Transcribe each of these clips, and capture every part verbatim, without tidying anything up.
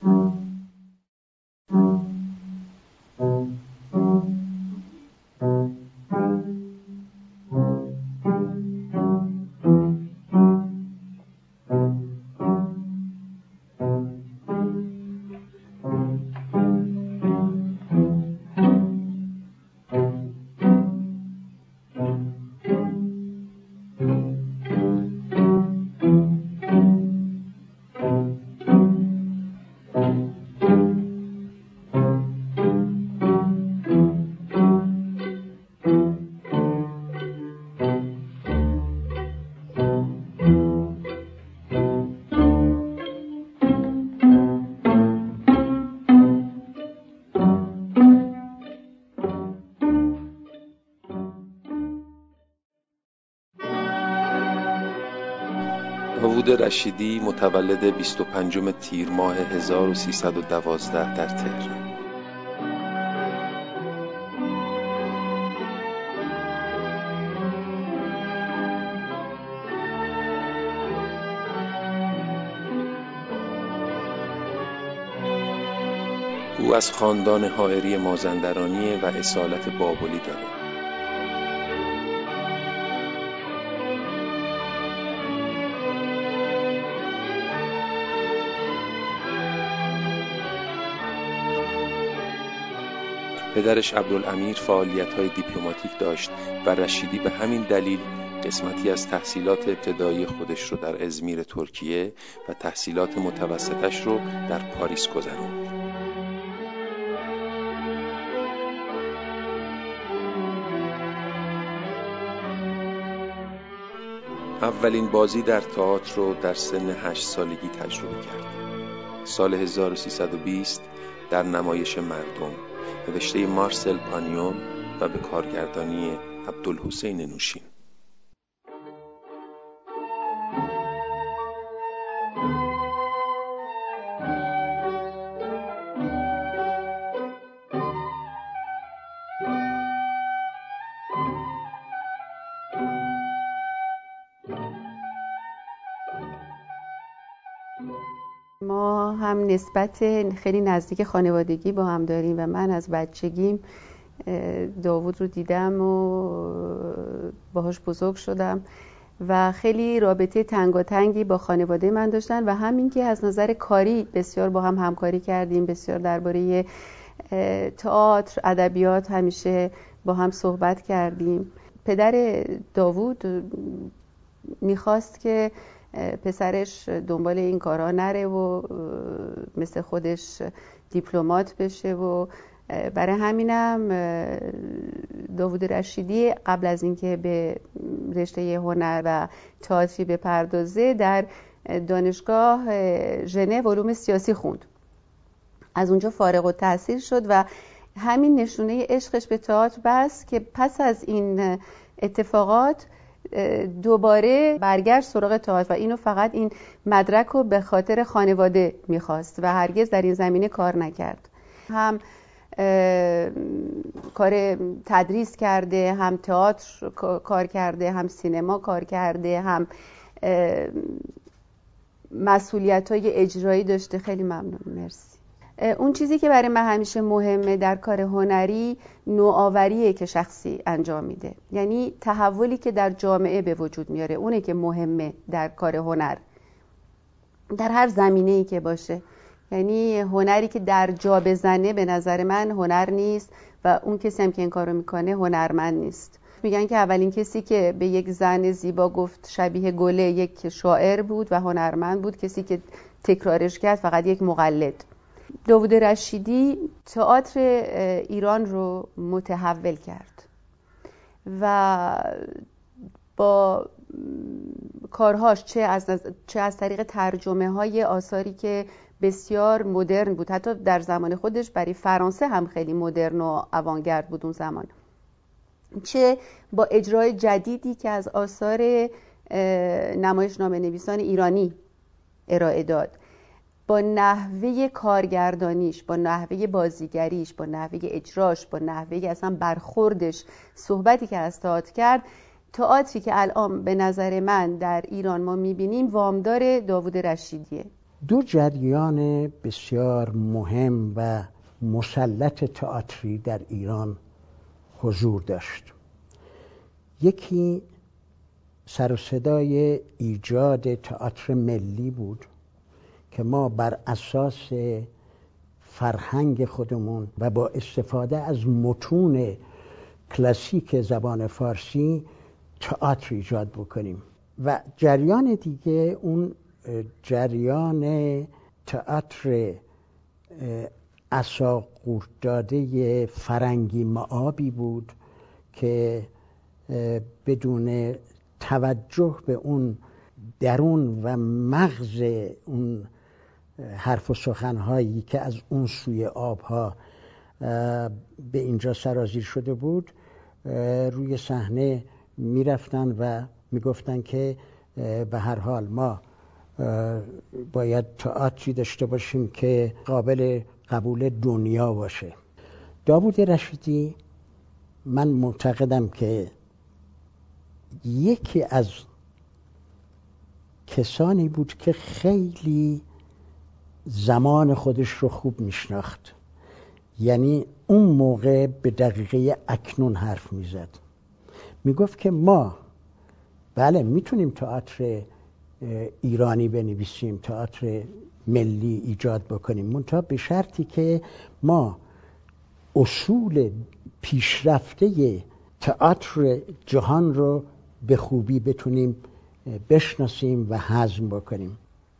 داوود رشیدی متولد بیست و پنجم تیر ماه هزار و سیصد و دوازده در تهران. او از خاندان حائری مازندرانی و اصالت بابلی دارد. پدرش عبدالامیر فعالیت‌های دیپلماتیک داشت و رشیدی به همین دلیل قسمتی از تحصیلات ابتدایی خودش رو در ازمیر ترکیه و تحصیلات متوسطش رو در پاریس گذراند. اولین بازی در تئاتر رو در سن هشت سالگی تجربه کرد. سال هزار و سیصد و بیست در نمایش مردم، نوشته مارسل پانیون و به کارگردانی عبدالحسین نوشین. ما هم نسبت خیلی نزدیک خانوادگی با هم داریم و من از بچگیم داوود رو دیدم و باهاش بزرگ شدم و خیلی رابطه تنگاتنگی با خانواده من داشتن و همین که از نظر کاری بسیار با هم همکاری کردیم، بسیار درباره تئاتر، ادبیات همیشه با هم صحبت کردیم. پدر داوود میخواست که پسرش دنبال این کارها نره و مثل خودش دیپلمات بشه و برای همینم داوود رشیدی قبل از اینکه به رشته هنر و تئاتری بپردازه در دانشگاه ژنو علوم سیاسی خوند. از اونجا فارغ التحصیل شد و همین نشونه عشقش به تئاتر بس که پس از این اتفاقات دوباره برگشت سراغ تئاتر و اینو فقط این مدرک رو به خاطر خانواده میخواست و هرگز در این زمینه کار نکرد. هم کار تدریس کرده، هم تئاتر کار کرده، هم سینما کار کرده، هم مسئولیت‌های اجرایی داشته. خیلی ممنون، مرسی. اون چیزی که برای من همیشه مهمه در کار هنری نوآوریه که شخصی انجام میده، یعنی تحولی که در جامعه به وجود میاره، اونه که مهمه در کار هنر در هر زمینه‌ای که باشه. یعنی هنری که در جا بزنه به نظر من هنر نیست و اون کسی هم که این کارو میکنه هنرمند نیست. میگن که اولین کسی که به یک زن زیبا گفت شبیه گله یک شاعر بود و هنرمند بود، کسی که تکرارش کرد فقط یک مقلد. داوود رشیدی تئاتر ایران رو متحول کرد و با کارهاش چه از چه از طریق ترجمه های آثاری که بسیار مدرن بود، حتی در زمان خودش برای فرانسه هم خیلی مدرن و آوانگارد بود اون زمان، چه با اجرای جدیدی که از آثار نمایشنامه نویسان ایرانی ارائه داد، با نحوه کارگردانیش، با نحوه بازیگریش، با نحوه اجراش، با نحوه اصلا برخوردش، صحبتی که از تئاتر کرد، تئاتری که الان به نظر من در ایران ما میبینیم وامدار داوود رشیدیه. دو جریان بسیار مهم و مسلط تئاتری در ایران حضور داشت. یکی سر و صدای ایجاد تئاتر ملی بود که ما بر اساس فرهنگ خودمون و با استفاده از متون کلاسیک زبان فارسی تئاتر ایجاد بکنیم، و جریان دیگه اون جریان تئاتر عصاقورت‌داده فرنگی معابی بود که بدون توجه به اون درون و مغز اون حرف و سخنهایی که از اون سوی آبها به اینجا سرازیر شده بود روی صحنه میرفتن و میگفتن که به هر حال ما باید تئاتری داشته باشیم که قابل قبول دنیا باشه. داوود رشیدی من معتقدم که یکی از کسانی بود که خیلی زمان خودش رو خوب میشناخت، یعنی اون موقع به دقیقه اکنون حرف میزد. میگفت که ما بله میتونیم تئاتر ایرانی بنویسیم، تئاتر ملی ایجاد بکنیم، منتها به شرطی که ما اصول پیشرفته تئاتر جهان رو به خوبی بتونیم بشناسیم و هضم بکنیم.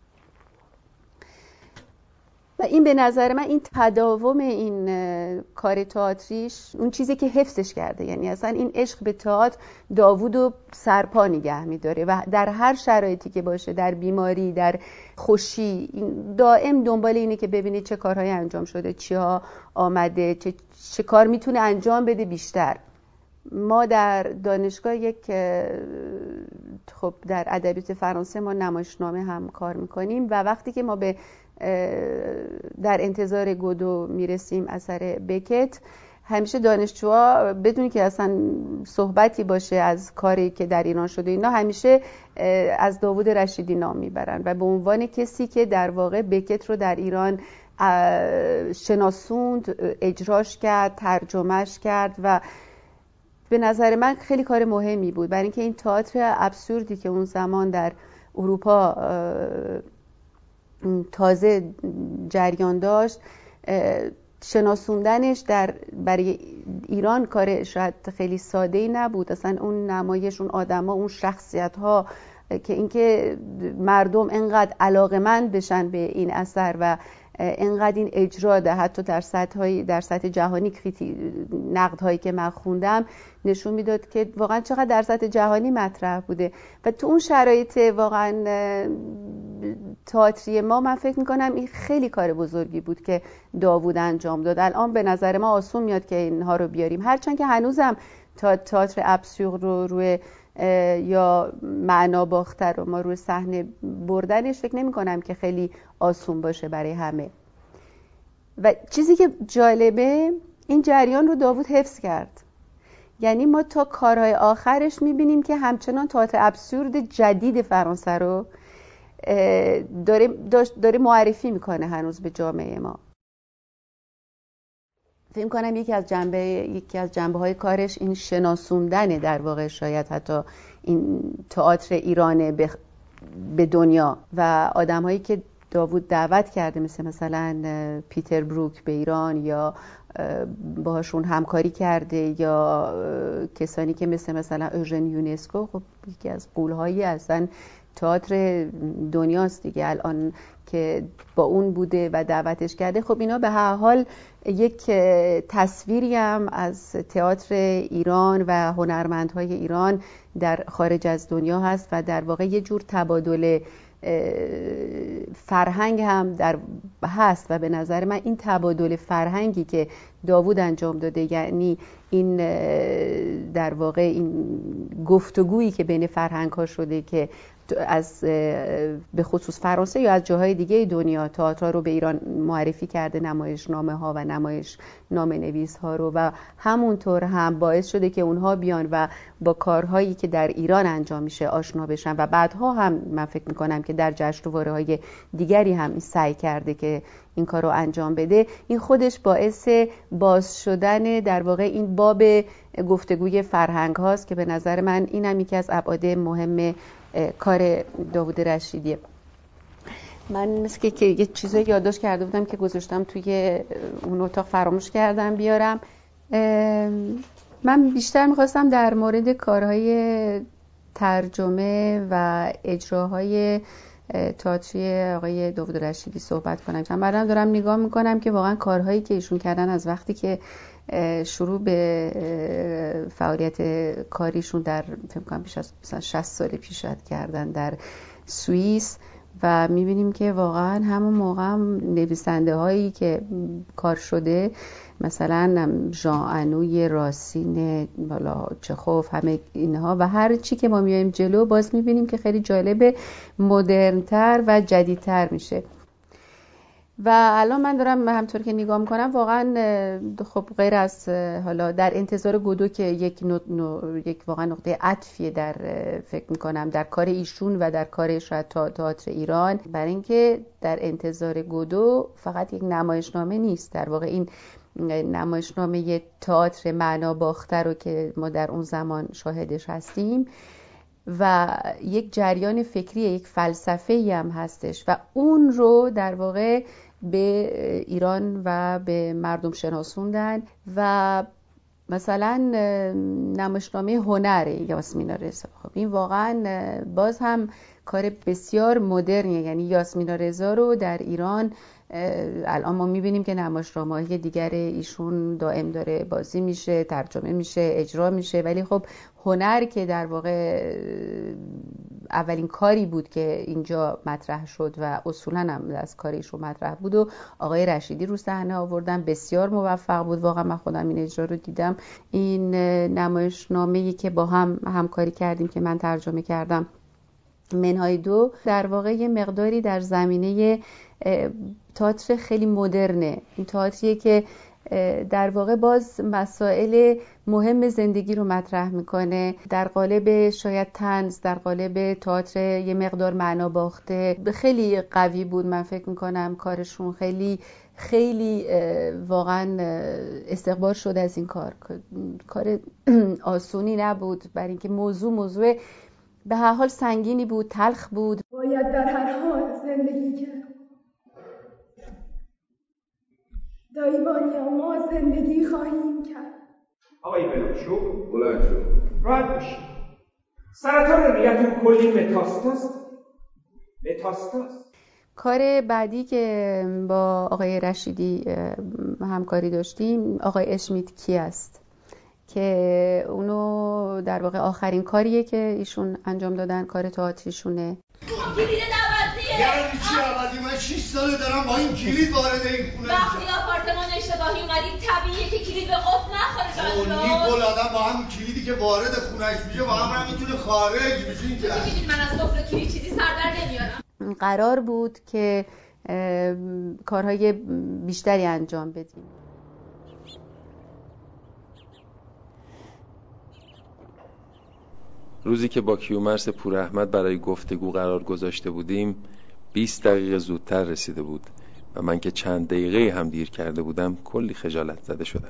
و این به نظر من این تداوم این کار تئاتریش اون چیزی که حفظش کرده، یعنی اصلا این عشق به تئاتر داوودو سرپا نگه می‌داره و در هر شرایطی که باشه، در بیماری، در خوشی، این دائم دنبال اینه که ببینه چه کارهایی انجام شده، چیا آمده، چه, چه کار میتونه انجام بده بیشتر. ما در دانشگاه یک خب در ادبیات فرانسه ما نمایشنامه هم کار میکنیم و وقتی که ما به در انتظار گودو میرسیم اثر بکت، همیشه دانشجوها بدون که اصلا صحبتی باشه از کاری که در ایران شده اینا همیشه از داوود رشیدی نام میبرن و به عنوان کسی که در واقع بکت رو در ایران شناسوند، اجراش کرد، ترجمهش کرد و به نظر من خیلی کار مهمی بود، برای اینکه این تئاتر ابسوردی که اون زمان در اروپا تازه جریان داشت، شناسوندنش در برای ایران کار شاید خیلی ساده‌ای نبود. اصلا اون نمایش، اون آدما، اون شخصیت‌ها که اینکه مردم انقدر علاقه‌مند بشن به این اثر و انقدر این اجرا ده، حتی در سطح‌های در سطح جهانی نقدهایی که من خوندم نشون میداد که واقعا چقدر در سطح جهانی مطرح بوده و تو اون شرایط واقعا تئاتری ما من فکر میکنم این خیلی کار بزرگی بود که داوود انجام داد. الان به نظر ما آسون میاد که اینها رو بیاریم، هرچند که هنوزم تا تئاتر ابسورد رو روی یا معنا باخته رو ما روی صحنه بردنش فکر نمی کنم که خیلی آسون باشه برای همه. و چیزی که جالبه این جریان رو داوود حفظ کرد، یعنی ما تا کارهای آخرش میبینیم که همچنان تئاتر ابسورد جدید فرانسه رو داره, داره معرفی میکنه هنوز به جامعه ما. فکر کنم یکی از جنبه یکی از جنبه‌های کارش این شناسوندنه در واقع، شاید حتی این تئاتر ایران به, به دنیا و آدم‌هایی که داوود دعوت کرده مثل مثلا پیتر بروک به ایران یا باهاشون همکاری کرده یا کسانی که مثل مثلا اوژن یونسکو، خب یکی از قول‌هایی اصلا تئاتر دنیاست دیگه الان که با اون بوده و دعوتش کرده. خب اینا به هر حال یک تصویری هم از تئاتر ایران و هنرمندهای ایران در خارج از دنیا هست و در واقع یه جور تبادل فرهنگ هم در هست و به نظر من این تبادل فرهنگی که داوود انجام داده، یعنی این در واقع این گفتگویی که بین فرهنگ ها شده که از به خصوص فرانسه یا از جاهای دیگه دنیا تئاتر رو به ایران معرفی کرده، نمایشنامه ها و نمایش نامه نویس ها رو، و همونطور هم باعث شده که اونها بیان و با کارهایی که در ایران انجام میشه آشنا بشن و بعدها هم من فکر میکنم که در جشنواره های دیگری هم سعی کرده که این کار رو انجام بده. این خودش باعث باز شدن در واقع این باب گفتگوی فرهنگ هاست که به نظر من این هم یکی از ابعاد مهم کار داوود رشیدیه. من مثل که یه چیزایی یادداشت کرده بودم که گذاشتم توی اون اتاق فراموش کردم بیارم. من بیشتر میخواستم در مورد کارهای ترجمه و اجراهای تئاتری آقای داوود رشیدی صحبت کنم. چون بعدم دارم نگاه میکنم که واقعا کارهایی که ایشون کردن از وقتی که شروع به فعالیت کاریشون در فکر کنم بیش از مثلا شصت سال پیش کردن در سوئیس، و میبینیم که واقعا همون موقع هم نویسنده هایی که کار شده مثلا ژان انوی، راسین، بالا چخوف، همه اینها و هر چی که ما میایم جلو باز میبینیم که خیلی جالب، مدرن‌تر و جدیدتر میشه. و الان من دارم همطور که نگاه میکنم واقعا خب غیر از حالا در انتظار گودو که یک نو، نو، یک واقعا نقطه عطفیه در فکر میکنم در کار ایشون و در کار شاید تئاتر ایران، برای اینکه در انتظار گودو فقط یک نمایشنامه نیست، در واقع این نمایشنامه تئاتر معنا باخته رو که ما در اون زمان شاهدش هستیم و یک جریان فکری، یک فلسفه‌ای هم هستش و اون رو در واقع به ایران و به مردم شناسوندن. و مثلا نمایشنامه هنر یاسمینا رضا، خب این واقعا باز هم کار بسیار مدرنیه، یعنی یاسمینا رضا رو در ایران الان ما میبینیم که نمایشنامه‌های دیگر ایشون دائم داره بازی میشه، ترجمه میشه، اجرا میشه، ولی خب هنر که در واقع اولین کاری بود که اینجا مطرح شد و اصولا هم از کار ایشون مطرح بود و آقای رشیدی رو صحنه آوردن، بسیار موفق بود. واقعا من خودم این اجرا رو دیدم. این نمایشنامه‌ای که با هم همکاری کردیم که من ترجمه کردم، منهای دو، در واقع یه مقداری در زمینه تئاتر خیلی مدرنه. این تئاتریه که در واقع باز مسائل مهم زندگی رو مطرح میکنه در قالب شاید طنز، در قالب تئاتر یه مقدار معنا باخته. خیلی قوی بود، من فکر میکنم کارشون خیلی خیلی واقعا استقبال شده از این کار. کار آسونی نبود، برای اینکه موضوع موضوع به هر حال سنگینی بود، تلخ بود. باید در هر حال زندگی کرد. دایوانی ما زندگی خواهیم کرد. آقای بلندشو بلندشو راحت باشید. سرطان ریتون کلی متاستاز متاستاز. کار بعدی که با آقای رشیدی همکاری داشتیم آقای اشمیت کی است که اونو در واقع آخرین کاریه که ایشون انجام دادن، کار تئاتریشونه. کلید عوضیه. یعنی چی عوضی؟ من شش ساله دارم با این کلید وارد این خونه میشم. وقتی آپارتمان اشتباهی اومدیم طبیعیه که کلید به قفل نخوره جانم. اونی کل آدم با هم کلیدی که وارد خونش میشه با هم میتونه خارج بشه. میدونید من از قفل کلید چیزی سر در نمیارم. قرار بود که کارهای بیشتری انجام بدیم. روزی که با کیومرث پوراحمد برای گفتگو قرار گذاشته بودیم بیست دقیقه زودتر رسیده بود و من که چند دقیقه هم دیر کرده بودم کلی خجالت زده شدم.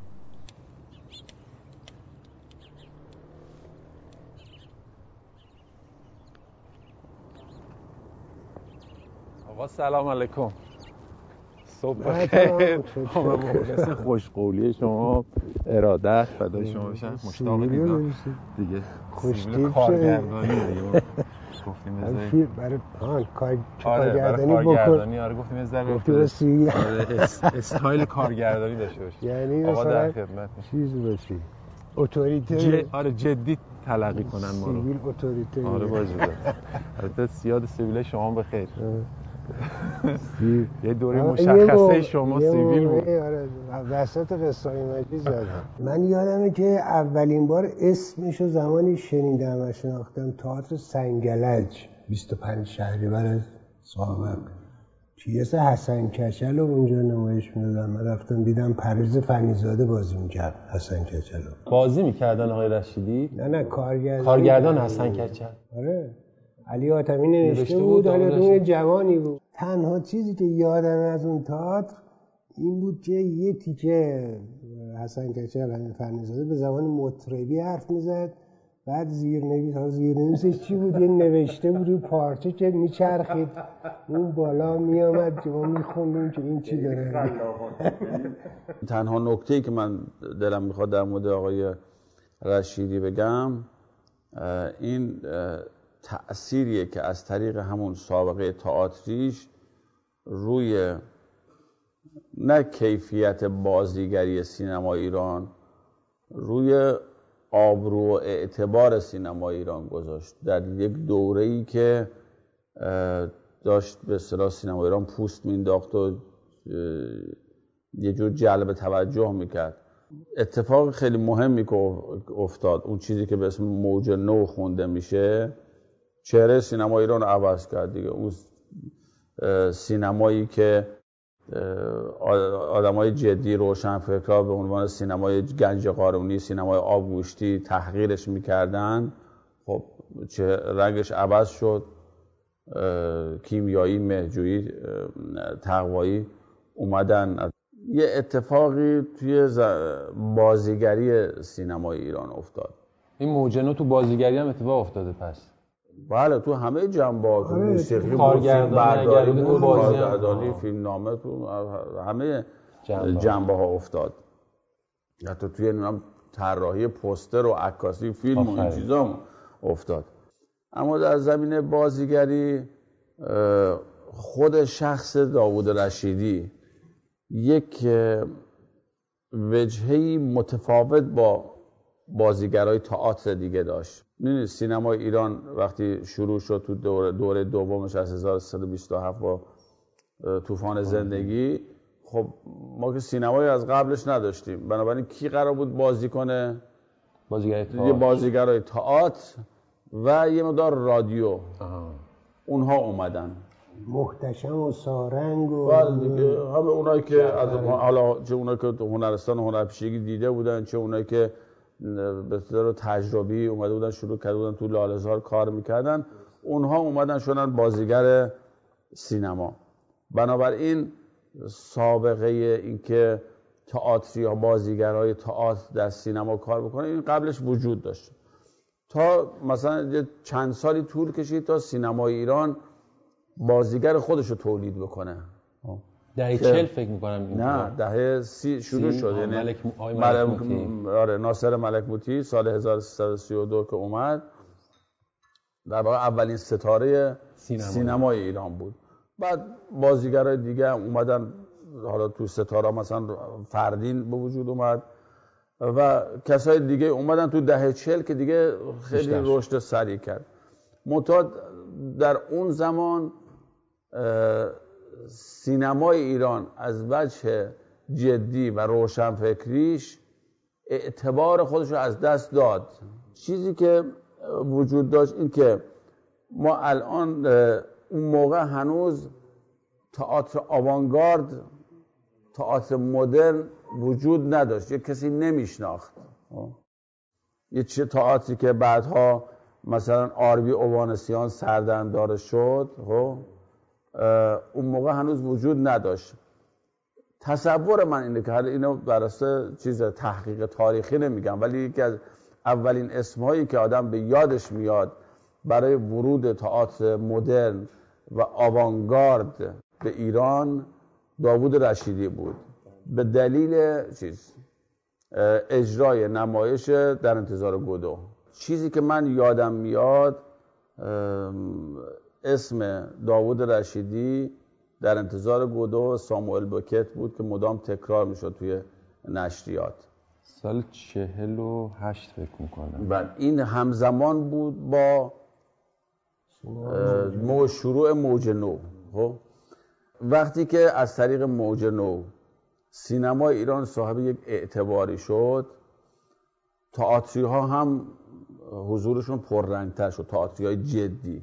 آقا سلام علیکم. صبح بخیر. مخلص خوشقولی شما، ارادت فدای شما بشم. مشتاق دیدم دیگه. خوشتیپ کارگردانی دیگه. گفتیم بذاری برای آن کار کارگردانی بکن. کارگردانی آره گفتیم از در گفتیم استایل کارگردانی داشته باشی. یعنی آقا در خدمت چیزی باشی. اتوریته ج... آره جدی تلقی کنن ما رو. سیویل اتوریته. آره باشه. البته سیاد سیویل شما بخیر. یه دوره مشخصه شما سیویل بود. آره وسط قصه های مجید زدم. من یادمه که اولین بار اسمشو زمانی شنیدم و شناختم تئاتر سنگلج بیست و پنج شهریور از سابق پیاس حسن کچل رو اونجا نمایش میدادن. من رفتم دیدم پرویز فنیزاده بازی میکرد حسن کچل رو. بازی میکردن آقای رشیدی؟ نه نه کارگردان کارگردان حسن کچل. آره علی حاتمی نوشته بود. آره اون جوانی بود. تنها چیزی که یادم از اون تئاتر این بود که یه تیکه حسن کچل همین فنیزاده به زبان مطربی حرف میزد، بعد زیرنویس ها زیرنویسش چی بود؟ یه نوشته بود روی پارچه که میچرخید اون بالا میامد که ما میخوندیم که این چی داره. تنها نکته‌ای که من دلم میخواد در مورد آقای رشیدی بگم این تأثیریه که از طریق همون سابقه تئاتریش روی نه کیفیت بازیگری سینما ایران، روی آبرو و اعتبار سینما ایران گذاشت. در یک دوره‌ای که داشت به اصطلاح سینما ایران پوست مینداخت و یه جور جلب توجه میکرد. اتفاق خیلی مهمی که افتاد، اون چیزی که به اسم موج نو خونده میشه، چهره سینما ایران رو عوض کرد دیگه. اون سینمایی که آدمای جدی روشنفکرها به عنوان سینمای گنج قارونی، سینمای آبگوشتی تحقیرش میکردن، خب چه رنگش عوض شد. کیمیایی، مهجویی، تقوایی اومدن. یه اتفاقی توی بازیگری سینمای ایران افتاد. این موج نو تو بازیگری هم اتفاق افتاده پس؟ بله تو همه جنبه‌ها، تو موسیقی، کارگردانی، کارگردانی، فیلمنامه، تو همه جنبه‌ها افتاد. حتی توی نمیدونم طراحی پوستر و عکاسی فیلم و این چیزا افتاد. اما در زمینه بازیگری خود شخص داوود رشیدی یک وجهه‌ای متفاوت با بازیگرای تئاتر دیگه داشت. می‌دونید سینمای ایران وقتی شروع شد تو دوره دوره دومش از هزار و سیصد و بیست و هفت با طوفان زندگی، خب ما که سینمایی از قبلش نداشتیم. بنابراین کی قرار بود بازی کنه؟ بازیگر تئاتر. یه بازیگرای تئاتر و یه مقدار رادیو. آه. اونها اومدن. محتشم و سارنگ و بله دیگه، همه اونایی که از حالا چه اونایی که تو هنرستان هنرپیشگی دیده بودن، چه اونایی که به طور تجربی اومده بودن شروع کرده بودن تو لاله‌زار کار میکردن، اونها اومدن شدن بازیگر سینما. بنابراین سابقه این که تئاتری یا بازیگرای تئاتر در سینما کار بکنه این قبلش وجود داشت. تا مثلا چند سالی طول کشید تا سینمای ایران بازیگر خودش رو تولید بکنه. دهه چهل فکر میکنم. نه دهه سی شروع شد. یعنی ملک ملک موتی. آره ناصر ملک موتی سال هزار و سیصد و سی و دو که اومد، در واقع اولین ستاره سینما. سینمای ایران بود. بعد بازیگرای دیگه هم اومدن، حالا تو ستاره مثلا فردین به وجود اومد و کسای دیگه اومدن تو دهه چهل که دیگه خیلی رشد سریع کرد. منتها در اون زمان سینمای ایران از وجه جدی و روشنفکریش اعتبار خودش رو از دست داد. چیزی که وجود داشت این که ما الان اون موقع هنوز تئاتر آوانگارد، تئاتر مدرن وجود نداشت، یه کسی نمیشناخت. یه چه تئاتری که بعدها مثلا آربی اوانسیان سردندار شد، اون موقع هنوز وجود نداشت. تصور من اینه که اینو بر اساس چیز تحقیق تاریخی نمیگم، ولی یکی از اولین اسمهایی که آدم به یادش میاد برای ورود تئاتر مدرن و آوانگارد به ایران داوود رشیدی بود، به دلیل چیز اجرای نمایش در انتظار گودو. چیزی که من یادم میاد اسم داوود رشیدی در انتظار گودو و ساموئل بوکت بود که مدام تکرار میشد توی نشریات. سال چهل و هشت فکر میکنم. بعد این همزمان بود با مو شروع موج نو. خب وقتی که از طریق موج نو سینما ایران صاحب یک اعتباری شد، تئاتری ها هم حضورشون پررنگتر شد، تئاتری های جدی.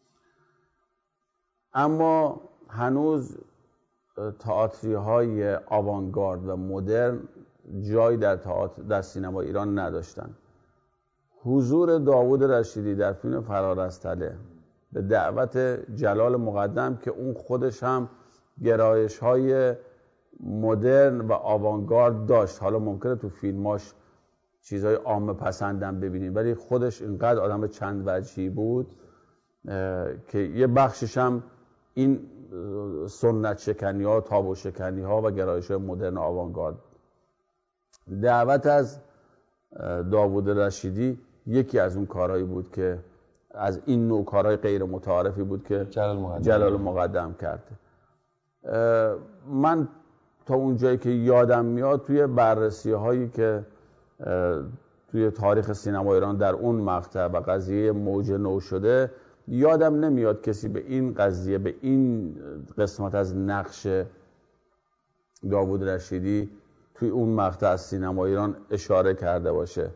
اما هنوز تئاتری های آوانگارد و مدرن جایی در تئاتر در سینما ایران نداشتن. حضور داوود رشیدی در فیلم فرار از تله به دعوت جلال مقدم که اون خودش هم گرایش های مدرن و آوانگارد داشت، حالا ممکنه تو فیلماش چیزهای عامه پسندم ببینیم، ولی خودش اینقدر آدم چند وجهی بود که یه بخشش هم این سنت شکنی ها، تابو شکنی ها و گرایش های مدرن و آوانگارد. دعوت از داوود رشیدی یکی از اون کارهایی بود که از این نوع کارهای غیر متعارفی بود که جلال مقدم, جلال مقدم کرده. من تا اون جایی که یادم میاد توی بررسی هایی که توی تاریخ سینما ایران در اون مقطع و قضیه موج نو شده، یادم نمیاد کسی به این قضیه، به این قسمت از نقش داوود رشیدی توی اون مقطع از سینما ایران اشاره کرده باشه.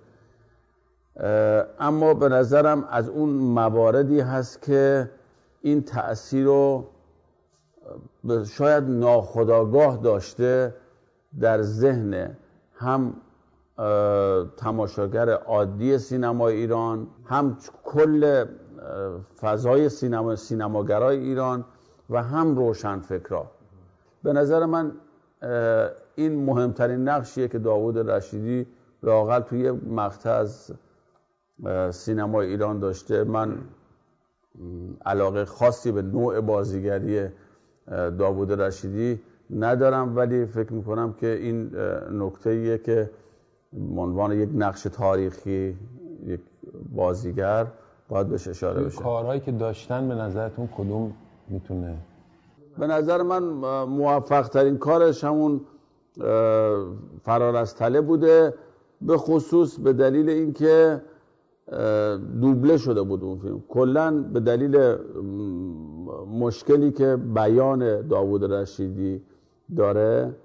اما به نظرم از اون مواردی هست که این تأثیر رو شاید ناخودآگاه داشته در ذهن هم تماشاگر عادی سینما ایران، هم کل فضای سینما سینماگرای ایران و هم روشنفکرا. به نظر من این مهمترین نقشیه که داوود رشیدی لااقل توی مقطع از سینما ایران داشته. من علاقه خاصی به نوع بازیگری داوود رشیدی ندارم، ولی فکر میکنم که این نکته‌ایه که به عنوان یک نقش تاریخی یک بازیگر باید بهش اشاره بشه. کارهایی که داشتن به نظرتون کدوم میتونه؟ به نظر من موفق ترین کارش همون فرار از تله بوده، به خصوص به دلیل اینکه دوبله شده بود اون فیلم. کلاً به دلیل مشکلی که بیان داوود رشیدی داره،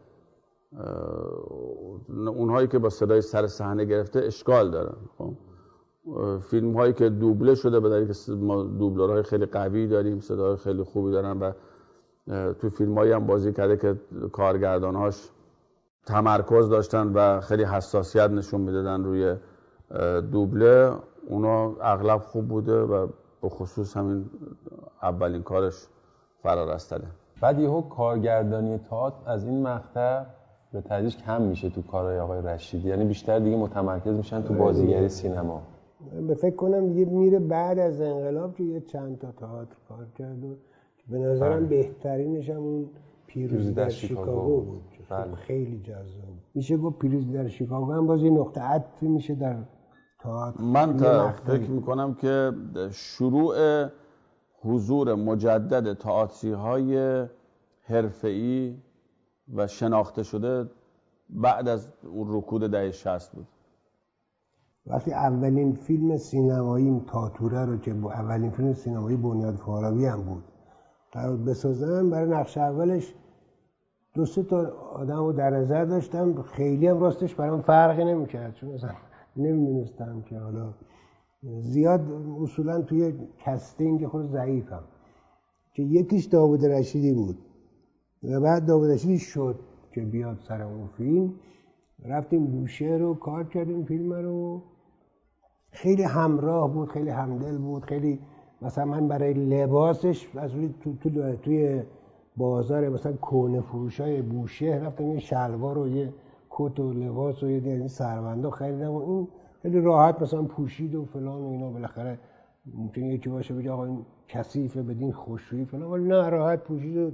اونهایی که با صدای سر صحنه گرفته اشکال دارن. خب فیلم هایی که دوبله شده به دلیل که ما دوبلورهای خیلی قوی داریم، صدای خیلی خوبی دارن و تو فیلم هایی هم بازی کرده که کارگردانهاش تمرکز داشتن و خیلی حساسیت نشون میدادن روی دوبله، اونا اغلب خوب بوده و به خصوص همین اولین کارش فرار از تله. بعد یهو کارگردانی تئاتر از این مقطع به تدریج کم میشه تو کارهای آقای رشیدی، یعنی بیشتر دیگه متمرکز میشن تو بازیگری سینما. به فکر کنم دیگه میره بعد از انقلاب که یه چند تا تئاتر کار کرد و به نظرم بهترینش هم اون پیروزی در شیکاگو بود. بله. خیلی جذاب میشه گفت پیروزی در شیکاگو هم باز یه نقطه عطفی میشه در تئاتر. من تا فکر میکنم که شروع حضور مجدد تئاتری های حرفه‌ای و شناخته شده بعد از اون رکود دهه شصت بود. وقتی اولین فیلم سینمایی تاتوره رو که اولین فیلم سینمایی بنیاد فارابی هم بود قرار بسازم، برای نقش اولش دو سه تا آدم رو در نظر داشتم، خیلی هم راستش برام فرقی نمی‌کرد، چون مثلا نمی‌دونستم که حالا زیاد اصولا توی کستینگ خود ضعیفم، که یکیش داوود رشیدی بود و بعد داوود رشیدی شد که بیاد سر اون فیلم، رفتیم بوشهر رو کار کردیم فیلم رو، خیلی همراه بود، خیلی همدل بود، خیلی مثلا من برای لباسش از روی تو تو توی بازار مثلا کهنه فروشای بوشهر رفتم یه شلوار و یه کت و لباس و یه سربنده خریدم و این خیلی راحت مثلا پوشید و فلان و اینا. بالاخره ممکنه یکی باشه بگه آقا این کثیفه بدین خوشرویی فلان، ولی نه، راحت پوشید و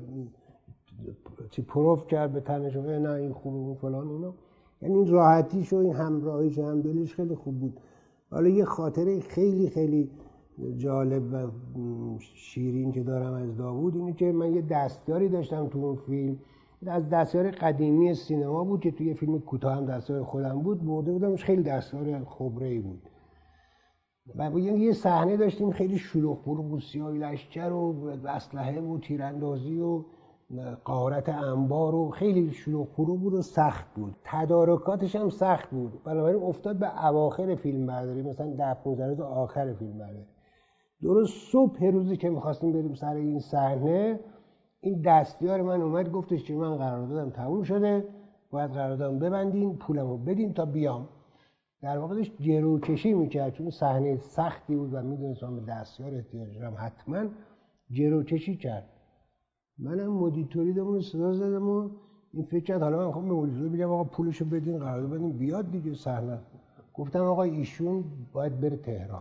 چی پروف کرد به تنش، نه این خوبه و فلان اینا. یعنی این راحتیش و این همراهیش و همدلیش خیلی خوب بود. حالا یه خاطره خیلی خیلی جالب و شیرین که دارم از داوود اینه که من یه دستیاری داشتم تو اون فیلم، از دستیار قدیمی سینما بود که توی فیلم کوتاه هم دستیار خودم بود، برده بودمش، خیلی دستیار خبره‌ای بود. و یه صحنه داشتیم خیلی شلوغ بود، سیاه لشکر و اسلحه و تیراندازی و غارت انبار و خیلی شلوغ پلو بود و سخت بود، تدارکاتش هم سخت بود، بنابراین افتاد به اواخر فیلم برداری، مثلا ده پانزده روز آخر فیلم برداری. درست صبح روزی که میخواستیم بریم سر این صحنه، این دستیار من اومد گفتش که من قراردادم تموم شده، باید قراردادم ببندین، پولمو بدین تا بیام. در واقع داشت جروکشی میکرد چون صحنه سختی بود و میدونست من به دستیار احتیاج دارم، حتما جروکشی کرد. منم مدیتوری دمون صدا زدم و این فکر کرد حالا من میخوام به مدیتوری بگم آقا پولشو بدین قرارداد بدین بیاد دیگه صحنه. گفتم آقا ایشون باید بره تهران.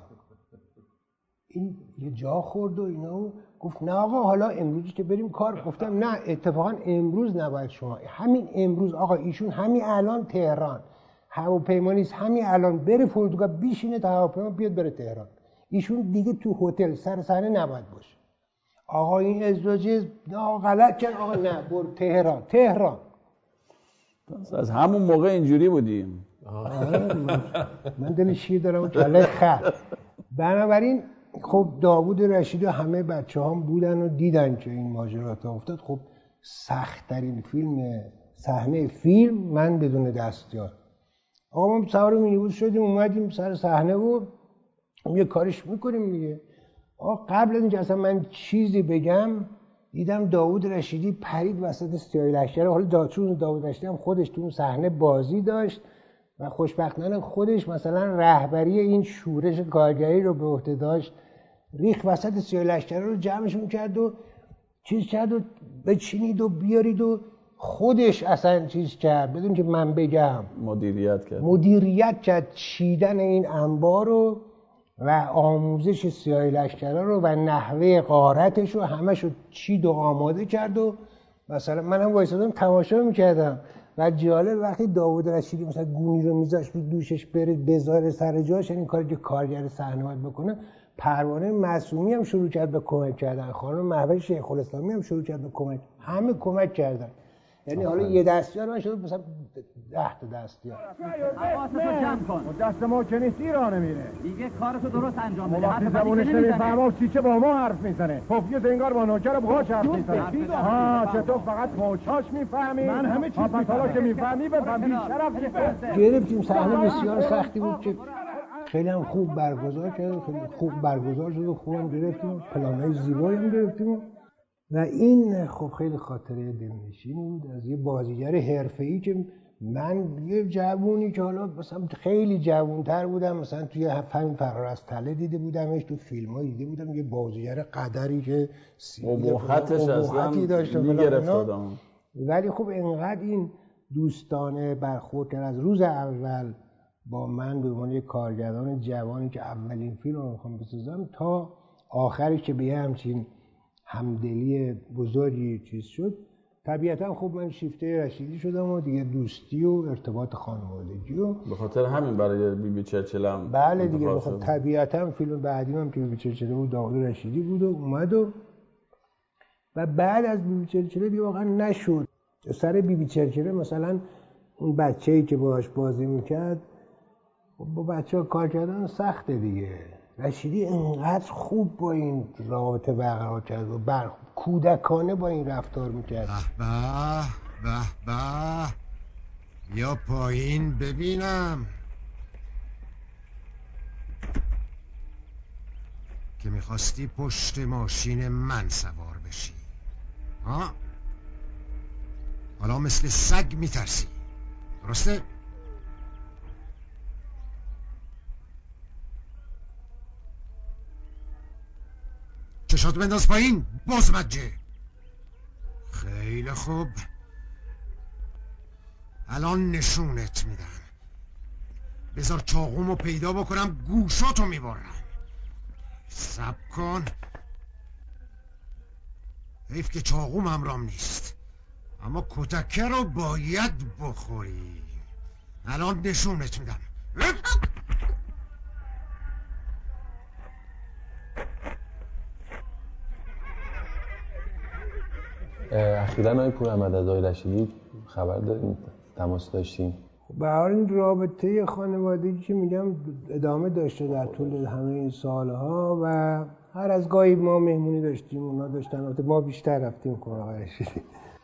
این یه جا خورد و اینا گفت نه آقا حالا امروز که بریم کار. گفتم نه اتفاقا امروز نباید، شما همین امروز آقا ایشون همین الان تهران، هواپیما نیست، همین الان بره فرودگاه بشینه تا هواپیما بیاد بره تهران. ایشون دیگه تو هتل سر صحنه نباید باشه. آقا این ازدواج نه غلط کرد، آقا نه برو تهران. تهران از همون موقع اینجوری بودیم. من, من دل شیر دارم و کله خر. بنابراین خب داوود رشیدی و همه بچه هم بودن و دیدن که این ماجرات افتاد. خب سخت‌ترین فیلم صحنه فیلم من بدون دستیار. آقا ما سوار مینیبوس شدیم اومدیم سر صحنه و یه کارش میکنیم دیگه. آقا قبل از اینکه اصلا من چیزی بگم دیدم داوود رشیدی پرید وسط سیاه لشکر. حالا داچون داوود رشیدی هم خودش تو اون صحنه بازی داشت و خوشبختانه خودش مثلا رهبری این شورش کارگری رو به عهده داشت. ریخ وسط سیاه لشکر رو جمعشون کرد و چیز کرد و بچینید و بیارید و خودش اصلا چیز کرد بدون که من بگم مدیریت کرد مدیریت کرد چیدن این انبار رو و آموزش سیاه لشکرها رو و نحوه غارتش رو همش رو چید و آماده کرد و مثلا منم وایسادم تماشا میکردم و جالب وقتی داوود رشیدی مثلا گونی رو میذاشت رو دوشش بره بذاره سر جاش، این کاری که کارگر صحنه باید بکنه. پروانه معصومی هم شروع کرد به کمک کردن، خانم مهوش شیخ الاسلامی هم شروع کرد به کمک، همه کمک کردن. یعنی حالا یه دستیار من شد مثلا ده تا دستیار. حواستو جمع کن. دست ما که نیست ایران میره. دیگه کارتو درست انجام بده. وقتی زبونش نمیفهمه چیچه با ما حرف میزنه. پفیز انگار با نوکر بخوش حرف میزنه. ها چطور فقط پوچاش میفهمی؟ من همه چیز میفهمم. که میفهمی بفهم بیشرف. گرفتیم صحنه بسیار سختی بود که خیلی هم خوب برگزار کرد، خیلی خوب برگزار شد و خوبم گرفتیم، پلان‌های زیبایی هم گرفتیم و این خب خیلی خاطره دلنشینی بود از یه بازیگر حرفه‌ای که من یه جوونی که حالا مثلا خیلی جوان‌تر بودم، مثلا توی همین فرار از تله دیده بودمش، تو فیلم‌ها دیده بودم یه بازیگر قدری که ابهتش اصلا میگرفت آدم. ولی خب اینقدر این دوستانه برخورد کرد از روز اول با من به عنوان یک کارگردان جوانی که اولین فیلم رو میخوام بسازم تا آخرش که به همچین همدلی بزرگی چیز شد. طبیعتا خب من شیفته رشیدی شدم و دیگه دوستی و ارتباط خانوادگی و به خاطر همین برای بی بی چرچل هم بله دیگه بخاطر طبیعتا فیلم بعدیم هم که بی بی چرچل بود داوود رشیدی بود و اومد و و بعد از بی بی چرچل دیگه واقعا نشد. سر بی بی چرچل مثلا اون بچه‌ای که باهاش بازی میکرد با بچه‌ها کار کردن سخته دیگه. رشیدی انقدر خوب با این رابطه برقرار کرد و بر کودکانه با این رفتار میکرد. به به به به یا پایین ببینم که میخواستی پشت ماشین من سوار بشی ها؟ حالا مثل سگ میترسی درسته؟ چشاتو بنداز پایین بزمجه. خیلی خوب الان نشونت میدم. بذار چاقومو پیدا بکنم گوشاتو میبرم. صبر کن. حیف که چاقوم همرام نیست اما کتکه رو باید بخوری. الان نشونت میدم. اخیراً آقای پوراحمد از آقای رشیدی خبر داریم؟ تماس داشتیم؟ به هر حال این رابطه خانوادگی که میگم ادامه داشته در طول همه این سالها و هر از گاهی ما مهمونی داشتیم، اونا داشتن، البته ما بیشتر رفتیم خونه آقای رشیدی.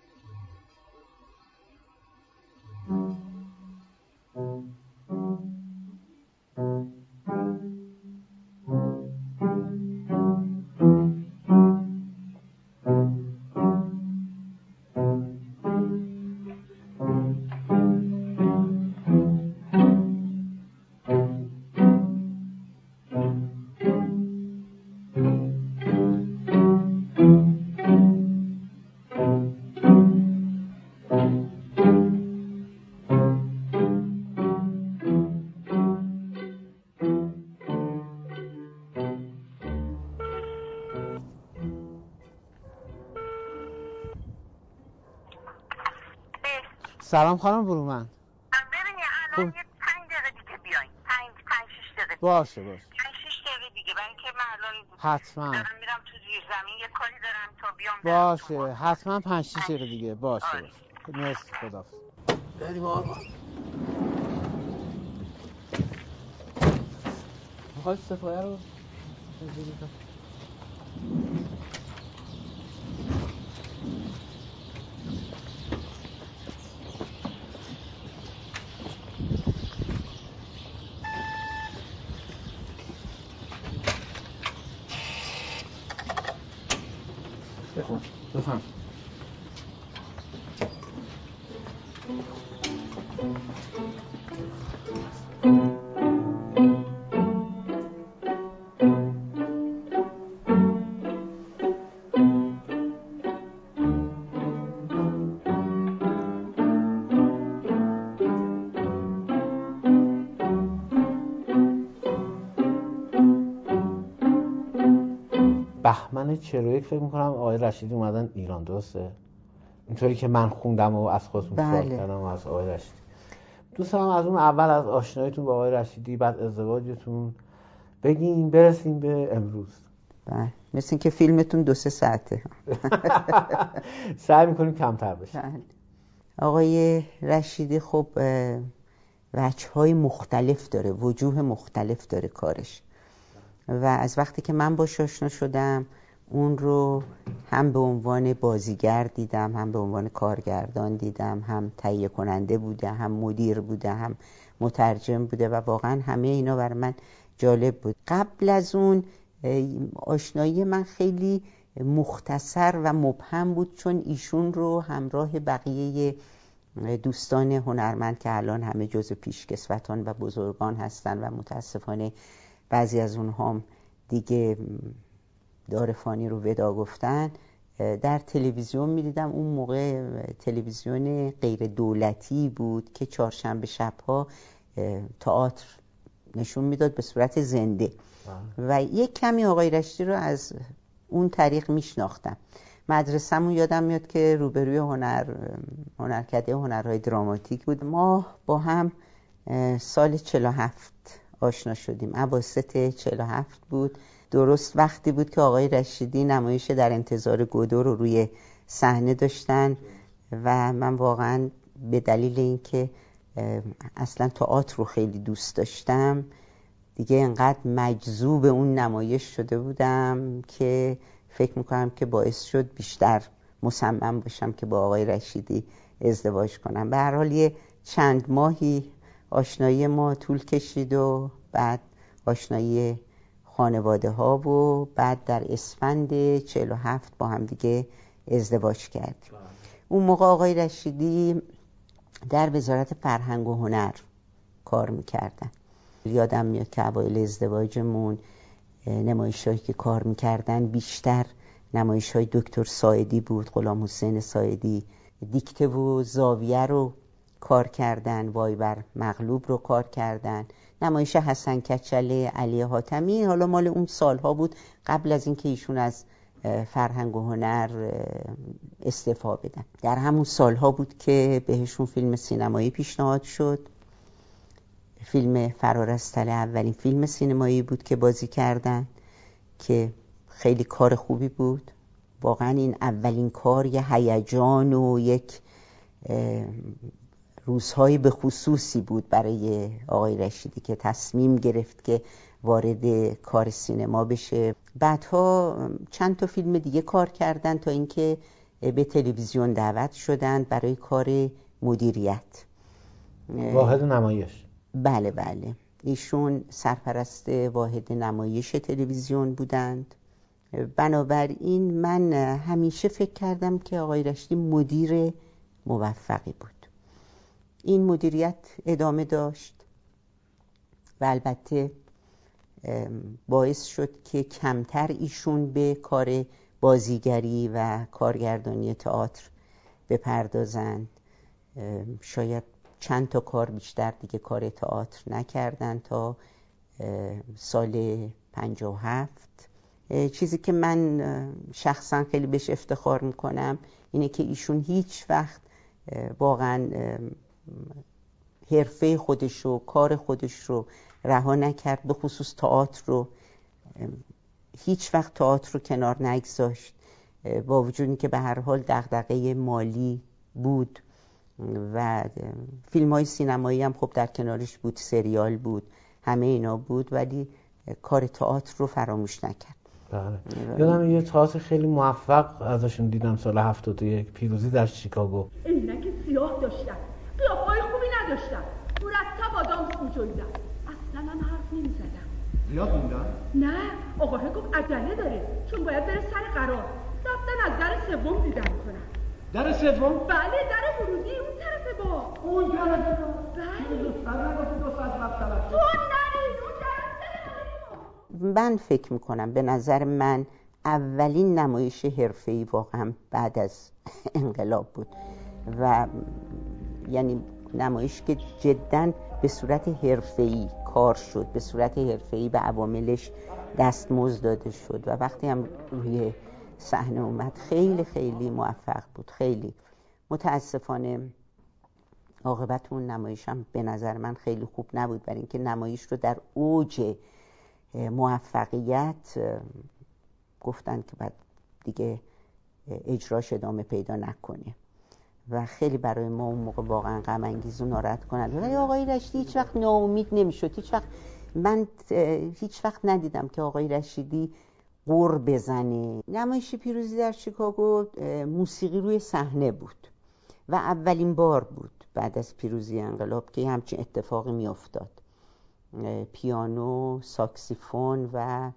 سلام خانم برومند. ببینی الان یه پنج دقیقه دیگه بیاین. پنج پنج شش دقیقه. باشه باشه. پنج شش دقیقه دیگه، برای اینکه من الان حتما دارم میرم تو زیر زمین، یه کاری دارم تا بیام. باشه حتما پنج شش دقیقه دیگه. باشه باشه. مرسی، خداحافظ. بریم آقا. میخوای سفایه رو بفهم. بهمن چهل و یک فکر میکنم آقای رشیدی اومدن ایران، درسته؟ اینطوری که من خوندم و از خودتون سوال بله. کردم و از آقای رشیدی. دوست دارم از اون اول از آشناییتون با آقای رشیدی، بعد ازدواجتون بگین برسیم به امروز. بله، مثل این که فیلمتون دو سه ساعته. سعی میکنیم کمتر بشه. بله. آقای رشیدی خب وجه‌های مختلف داره، وجوه مختلف داره کارش، و از وقتی که من باش آشنا شدم اون رو هم به عنوان بازیگر دیدم، هم به عنوان کارگردان دیدم، هم تهیه کننده بوده، هم مدیر بوده، هم مترجم بوده، و واقعا همه اینا برای من جالب بود. قبل از اون آشنایی من خیلی مختصر و مبهم بود، چون ایشون رو همراه بقیه دوستان هنرمند که الان همه جزو پیشکسوتان و بزرگان هستن و متاسفانه بعضی از اونها هم دیگه دار فانی رو ودا گفتن، در تلویزیون می‌دیدم. اون موقع تلویزیون غیر دولتی بود که چهارشنبه شب‌ها تئاتر نشون میداد به صورت زنده و یک کمی آقای رشیدی رو از اون طریق میشناختم. مدرسه‌مون یادم میاد که روبروی هنر هنرکده هنرهای دراماتیک بود. ما با هم سال چهل و هفت آشنا شدیم، اواسط چهل و هفت بود. درست وقتی بود که آقای رشیدی نمایش در انتظار گودو رو روی صحنه داشتن و من واقعا به دلیل اینکه اصلا تئاتر رو خیلی دوست داشتم دیگه انقدر مجذوب اون نمایش شده بودم که فکر میکنم که باعث شد بیشتر مصمم باشم که با آقای رشیدی ازدواج کنم. به هر حال یه چند ماهی آشنایی ما طول کشید و بعد آشنایی خانواده ها و بعد در اسفند چهل و هفت با هم دیگه ازدواج کردیم. اون موقع آقای رشیدی در وزارت فرهنگ و هنر کار میکردن. یادم میاد که اوایل ازدواجمون نمایش‌هایی که کار میکردن بیشتر نمایش‌های دکتر ساعدی بود، غلام حسین ساعدی. دیکته و زاویه رو کار کردن، وای بر مغلوب رو کار کردن، نمایش حسن کچل علی حاتمی حالا مال اون سالها بود قبل از اینکه ایشون از فرهنگ و هنر استعفا بدن. در همون سالها بود که بهشون فیلم سینمایی پیشنهاد شد. فیلم فرار از تله اولین فیلم سینمایی بود که بازی کردن که خیلی کار خوبی بود. واقعا این اولین کار یه هیجان و یک روزهای به خصوصی بود برای آقای رشیدی که تصمیم گرفت که وارد کار سینما بشه. بعدها چند تا فیلم دیگه کار کردن تا اینکه به تلویزیون دعوت شدند برای کار مدیریت واحد نمایش. بله بله، ایشون سرپرست واحد نمایش تلویزیون بودند. بنابراین من همیشه فکر کردم که آقای رشیدی مدیر موفقی بود. این مدیریت ادامه داشت و البته باعث شد که کمتر ایشون به کار بازیگری و کارگردانی تئاتر بپردازند. شاید چند تا کار بیشتر دیگه کار تئاتر نکردن تا سال پنجاه و هفت. چیزی که من شخصا خیلی بهش افتخار میکنم اینه که ایشون هیچ وقت واقعا حرفه خودش رو، کار خودش رو رها نکرد، به خصوص تئاتر رو. هیچ وقت تئاتر رو کنار نگذاشت، با وجودی که به هر حال دغدغه مالی بود و فیلم های سینمایی هم خب در کنارش بود، سریال بود، همه اینا بود، ولی کار تئاتر رو فراموش نکرد. بله. یادم یه تئاتر خیلی موفق ازشون دیدم سال هفتاد و یک، پیروزی در شیکاگو. عینک سیاه داشتن، قیافه‌های خوبی نداشتن، مرتب آدم می‌جویدن، اصلا هم حرف نمی‌زدن. زیاد موندن؟ نه، آقاه گفت عجله داره چون باید بره سر قرار. رفتن از در سوم دیدن کنن. در سوم؟ بله، در ورودی اون طرف با. اون طرف با؟ بله. دوستان نگفتی دو ساعت وقت طلب. تو نرین اون طرف. من فکر میکنم به نظر من اولین نمایش حرفه‌ای واقعا بعد از انقلاب بود و یعنی نمایش که جداً به صورت حرفه‌ای کار شد، به صورت حرفه‌ای به عواملش دستمزد داده شد و وقتی هم روی صحنه اومد خیلی خیلی موفق بود. خیلی متاسفانه عاقبت اون نمایش هم به نظر من خیلی خوب نبود، برای اینکه نمایش رو در اوج موفقیت گفتن که بعد دیگه اجراش ادامه پیدا نکنه و خیلی برای ما اون موقع واقعا غم انگیز و ناراحت کننده. ولی آقای رشیدی هیچ وقت ناامید نمیشد. هیچ وقت من هیچ وقت ندیدم که آقای رشیدی غر بزنه. نمایش پیروزی در شیکاگو موسیقی روی صحنه بود و اولین بار بود بعد از پیروزی انقلاب که همچین اتفاقی می افتاد. پیانو، ساکسیفون و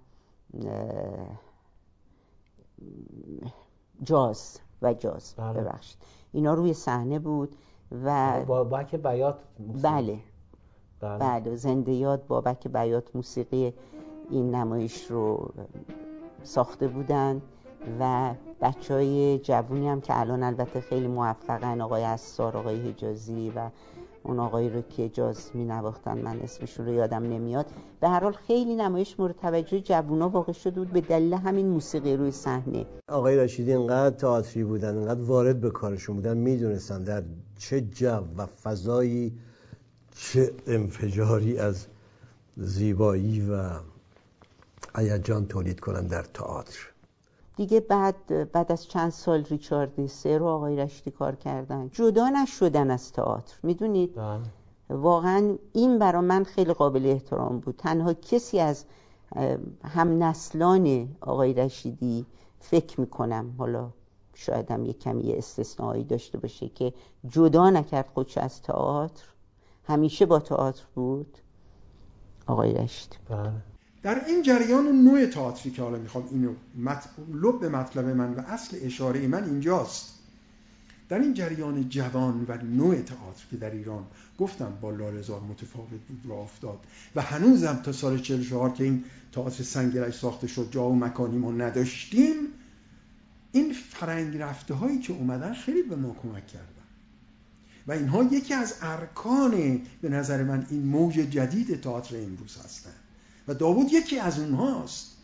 جاز و جاز ببخشید اینا روی صحنه بود و بابک بیات موسیقی. بله بله, بله. زنده یاد بابک بیات موسیقی این نمایش رو ساخته بودن و بچهای جوونی هم که الان البته خیلی موفقن، آقای اسرار، آقای حجازی و اون آقایی رو که جاز می نواختن، من اسمشون رو یادم نمیاد. به هر حال خیلی نمایش مورد توجه جوونا واقع شده بود به دلیل همین موسیقی روی صحنه. آقای رشیدی انقدر تئاتری بودن، انقدر وارد به کارشون بودن، میدونستن در چه جو و فضایی چه انفجاری از زیبایی و هیجان تولید کنن در تئاتر. دیگه بعد بعد از چند سال ریچارد سه رو آقای رشیدی کار کردن، جدا نشدن از تئاتر. میدونید واقعا این برای من خیلی قابل احترام بود. تنها کسی از هم نسلان آقای رشیدی فکر میکنم، حالا شاید هم یک کمی استثنایی داشته باشه، که جدا نکرد خودش از تئاتر، همیشه با تئاتر بود، آقای رشیدی. بله. در این جریان نوع تئاتری که حالا میخوام اینو مط... لب مطلب من و اصل اشاره من اینجاست، در این جریان جوان و نوع تئاتر که در ایران گفتم با لاله‌زار متفاوت بود و افتاد و هنوزم تا سال چهل و چهار که این تئاتر سنگرج ساخته شد جا و مکانی ما نداشتیم، این فرهنگ رفته هایی که اومدن خیلی به ما کمک کردن و اینها یکی از ارکان به نظر من این موج جدید تئاتر امروز هستن و داوود یکی از اونهاست.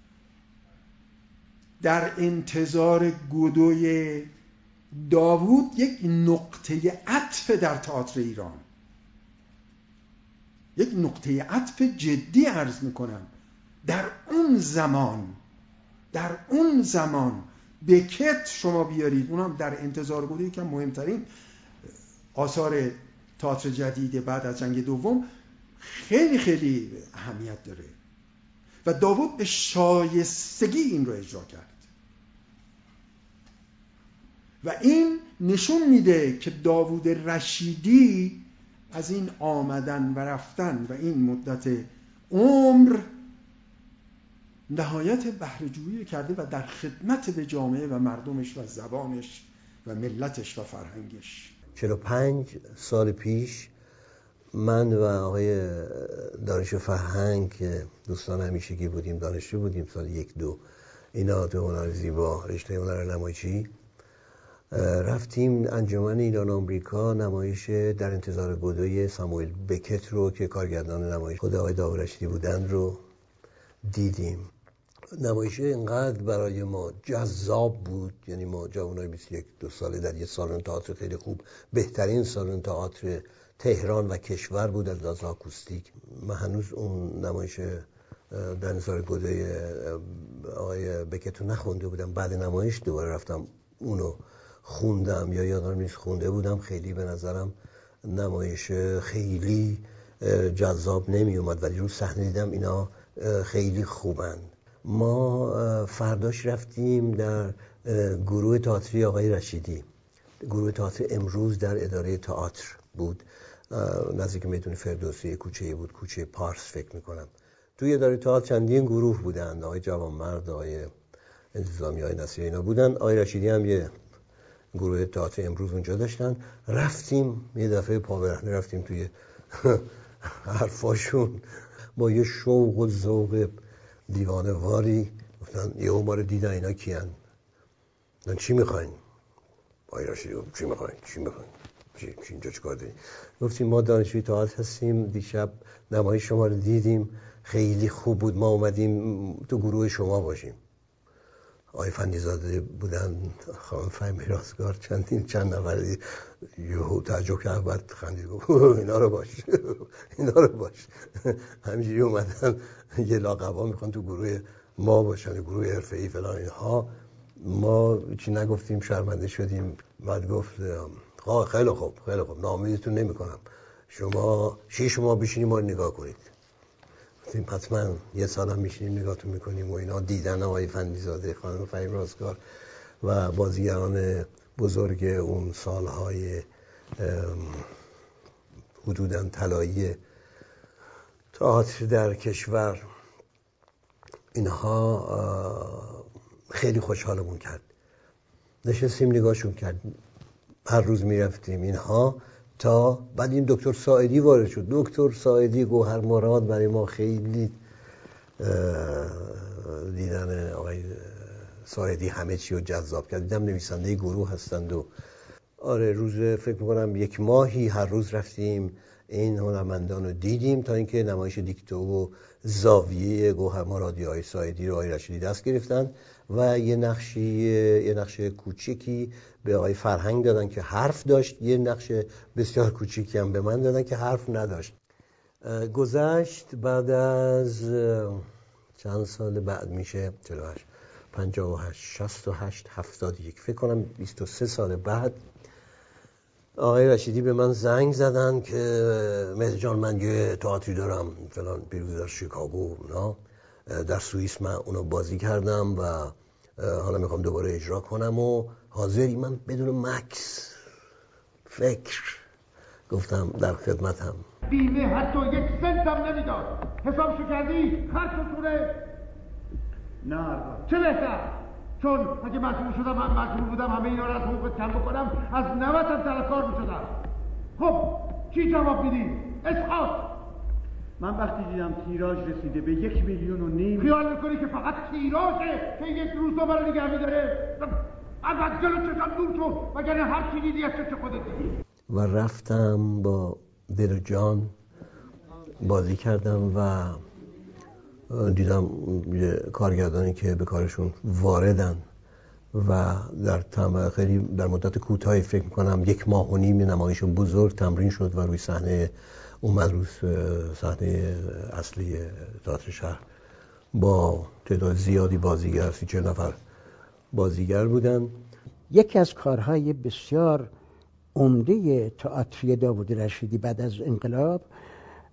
در انتظار گودوی داوود یک نقطه عطف در تئاتر ایران، یک نقطه عطف جدی عرض میکنم. در اون زمان در اون زمان بکت شما بیارید، اونم در انتظار گودوی که مهمترین آثار تئاتر جدید بعد از جنگ دوم، خیلی خیلی اهمیت داره. و داوود به شایستگی این رو اجرا کرد و این نشون میده که داوود رشیدی از این آمدن و رفتن و این مدت عمر نهایت بهره‌جویی کرده و در خدمت به جامعه و مردمش و زبانش و ملتش و فرهنگش. چهل و پنج سال پیش من و آقای دانش فرهنگ که دوستان همیشگی بودیم، دانشجو بودیم، سال یک دو اینا تو هنر زیبا رشته هنر نمایشی، رفتیم انجمن ایران آمریکا نمایش در انتظار گودوی ساموئل بکت رو که کارگردان نمایش خود آقای داوود رشیدی بودن رو دیدیم. نمایش اینقدر برای ما جذاب بود، یعنی ما جوانای بیست و یک دو ساله در یه سالن تئاتر خیلی خوب، بهترین سالن تئاتر تهران و کشور بود از لحاظ آکوستیک. من هنوز اون نمایش در انتظار گودوی آقای بکت رو نخونده بودم، بعد نمایش دوباره رفتم اونو خوندم یا یادم نیست خونده بودم. خیلی به نظرم نمایش خیلی جذاب نمی اومد، ولی رو صحنه دیدم اینا خیلی خوبن. ما فرداش رفتیم در گروه تئاتری آقای رشیدی. گروه تئاتر امروز در اداره تئاتر بود، نزدیک میدون فردوسی، کوچه‌ای بود، کوچه پارس فکر میکنم. توی اداره تئاتر چندین گروه بودن، آقای جوانمرد، آقای انتظامی، آقای نصیری اینا بودن. آقای رشیدی هم یه گروه تئاتر امروز اونجا داشتن. رفتیم یه دفعه پا برهنه رفتیم توی حرفاشون با یه شوق و ذوق دیوانه واری. گفتن یه ما رو دیدن اینا کیان؟ من چی میخواین؟ آقای رشیدی چی میخواین؟ چی میخواین؟ چی اینجا چیکار دارین؟ گفتیم ما دانشجوی تئاتر هستیم، دیشب نمایش شما رو دیدیم، خیلی خوب بود، ما اومدیم تو گروه شما باشیم. آقای فندیزاده بودن، خانم فهم میراثگار، چندین چند نفر یهو تعجب کرد، بعد خندید گفت اینا رو باش اینا رو باش همینجوری اومدن یه لاقبا میخوان تو گروه ما باشن، گروه حرفه‌ای فلان اینها. ما چی نگفتیم، شرمنده شدیم. بعد گفت خیلی خوب خیلی خوب ناامیدتون نمی‌کنم، شما شش ماه بشینید ما رو نگاه کنید. گفتیم حتما یه سال هم میشینیم نگاهتون میکنیم و اینا. دیدن آقای فندیزاده، خانم فهیم رازگار و بازیگران بزرگ اون سالهای حدوداً طلایی تئاتر در کشور، اینها خیلی خوشحالمون کرد. نشستیم نگاهشون کرد، هر روز میرفتیم اینها، تا بعد این دکتر ساعدی وارد شد. دکتر ساعدی گوهر مراد برای ما خیلی دیدن آقای ساعدی همه چی رو جذاب کرد. دیدم نویسنده گروه هستند و آره روز فکر میکنم یک ماهی هر روز رفتیم این هنرمندان رو دیدیم تا اینکه نمایش دیکتو و زاویه گوهر مرادی آقای ساعدی رو آقای رشیدی دست گرفتن و یه نقشی یه نقش کوچیکی به آقای فرهنگ دادن که حرف داشت، یه نقش بسیار کوچیکی هم به من دادن که حرف نداشت. گذشت بعد از چند سال بعد میشه چهل و هشت پنجاه و هشت شصت و هشت هفتاد و یک فکر کنم بیست و سه سال بعد آقای رشیدی به من زنگ زدن که مهدی جان من یه تئاتری دارم فلان پیروزی در شیکاگو نه در سوئیس، من اونو بازی کردم و حالا میخوام دوباره اجرا کنم و حاضری؟ من بدون مکس فکر گفتم در خدمتم. بیمه حتی یک سنت هم نمیداد. حسابشو کردی؟ خرج شده؟ نه چه بهتر، چون اگه مجبور شدم من مجبور بودم همه اینا رو از حقوقت کم بکنم، از نوتم طرفدار میشدم. خب چی جواب میدی؟ اسقاط. من وقتی دیدم تیراژ رسیده به یک میلیون و نیم، خیال میکنی که فقط تیراژه که یک روزا برای نگه میداره؟ از جلو چشم دور شو، وگرنه هر چی دیدی از چه خودت دیدی. و رفتم با دل و جان بازی کردم و دیدم یه کارگردانی که به کارشون واردن و در تم... خیلی در مدت کوتاهی فکر میکنم یک ماه و نیم نمایش بزرگ تمرین شد و روی صحنه اومد، روی صحنه اصلی تئاتر شهر با تعداد زیادی بازیگر، سی چهل نفر بازیگر بودن. یکی از کارهای بسیار عمده تئاتری داوود رشیدی بعد از انقلاب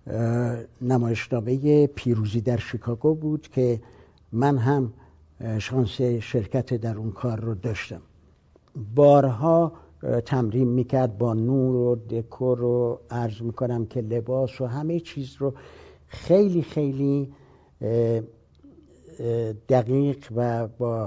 نمایشنامه پیروزی در شیکاگو بود که من هم شانس شرکت در اون کار رو داشتم. بارها تمرین میکرد با نور و دکور رو، عرض میکنم که لباس و همه چیز رو خیلی خیلی دقیق و با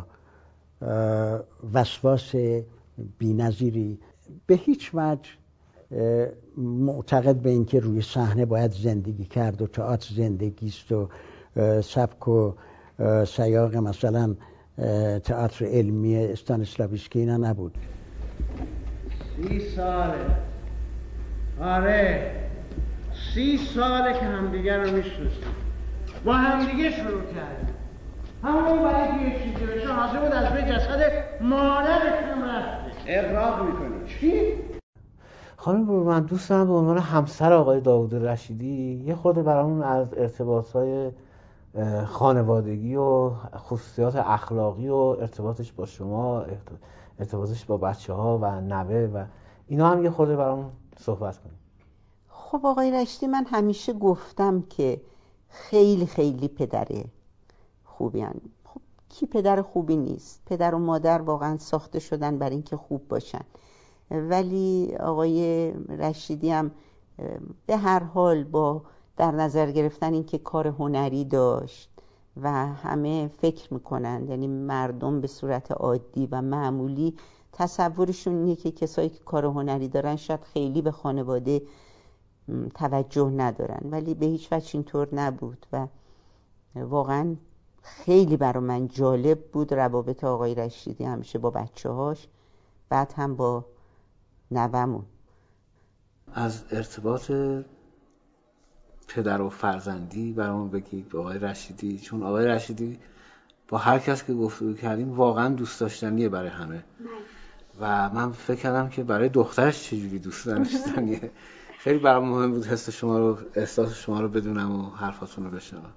وسواس بی‌نظیری. به هیچ وجه معتقد به اینکه روی صحنه باید زندگی کرد و تئاتر زندگی است و سبک و سیاق مثلا تئاتر علمی استانیسلاویسکی اینا نبود. سی ساله، آره سی ساله که همدیگه رو میشناسیم، با همدیگه شروع کردیم. همون برای که یه چیزی بشه حاضر بود از روی جسد مادرش هم رفته. اقراق میکنی چی؟ خانم برومند، دوست دارم به عنوان همسر آقای داوود رشیدی یه خورده برامون از ارتباطهای خانوادگی و خصوصیات اخلاقی و ارتباطش با شما، ارتباطش با بچه ها و نوه و اینا هم یه خورده برامون صحبت کنیم. خب آقای رشیدی، من همیشه گفتم که خیلی خیلی پدر خوبی هن. خب کی پدر خوبی نیست؟ پدر و مادر واقعا ساخته شدن برای اینکه خوب باشن، ولی آقای رشیدی هم به هر حال با در نظر گرفتن اینکه کار هنری داشت و همه فکر میکنن، یعنی مردم به صورت عادی و معمولی تصورشون اینه که کسایی که کار هنری دارن شاید خیلی به خانواده توجه ندارن، ولی به هیچ وجه اینطور نبود و واقعا خیلی برای من جالب بود روابط آقای رشیدی همیشه با بچه هاش، بعد هم با نوه‌مون. از ارتباط پدر و فرزندی برامون بگید با آقای رشیدی، چون آقای رشیدی با هر کس که گفتگو کردیم واقعا دوست داشتنیه برای همه و من فکر کردم که برای دخترش چجوری دوست داشتنیه. خیلی برام مهم بود حس شما رو، احساس شما رو بدونم و حرفاتون رو بشنوم.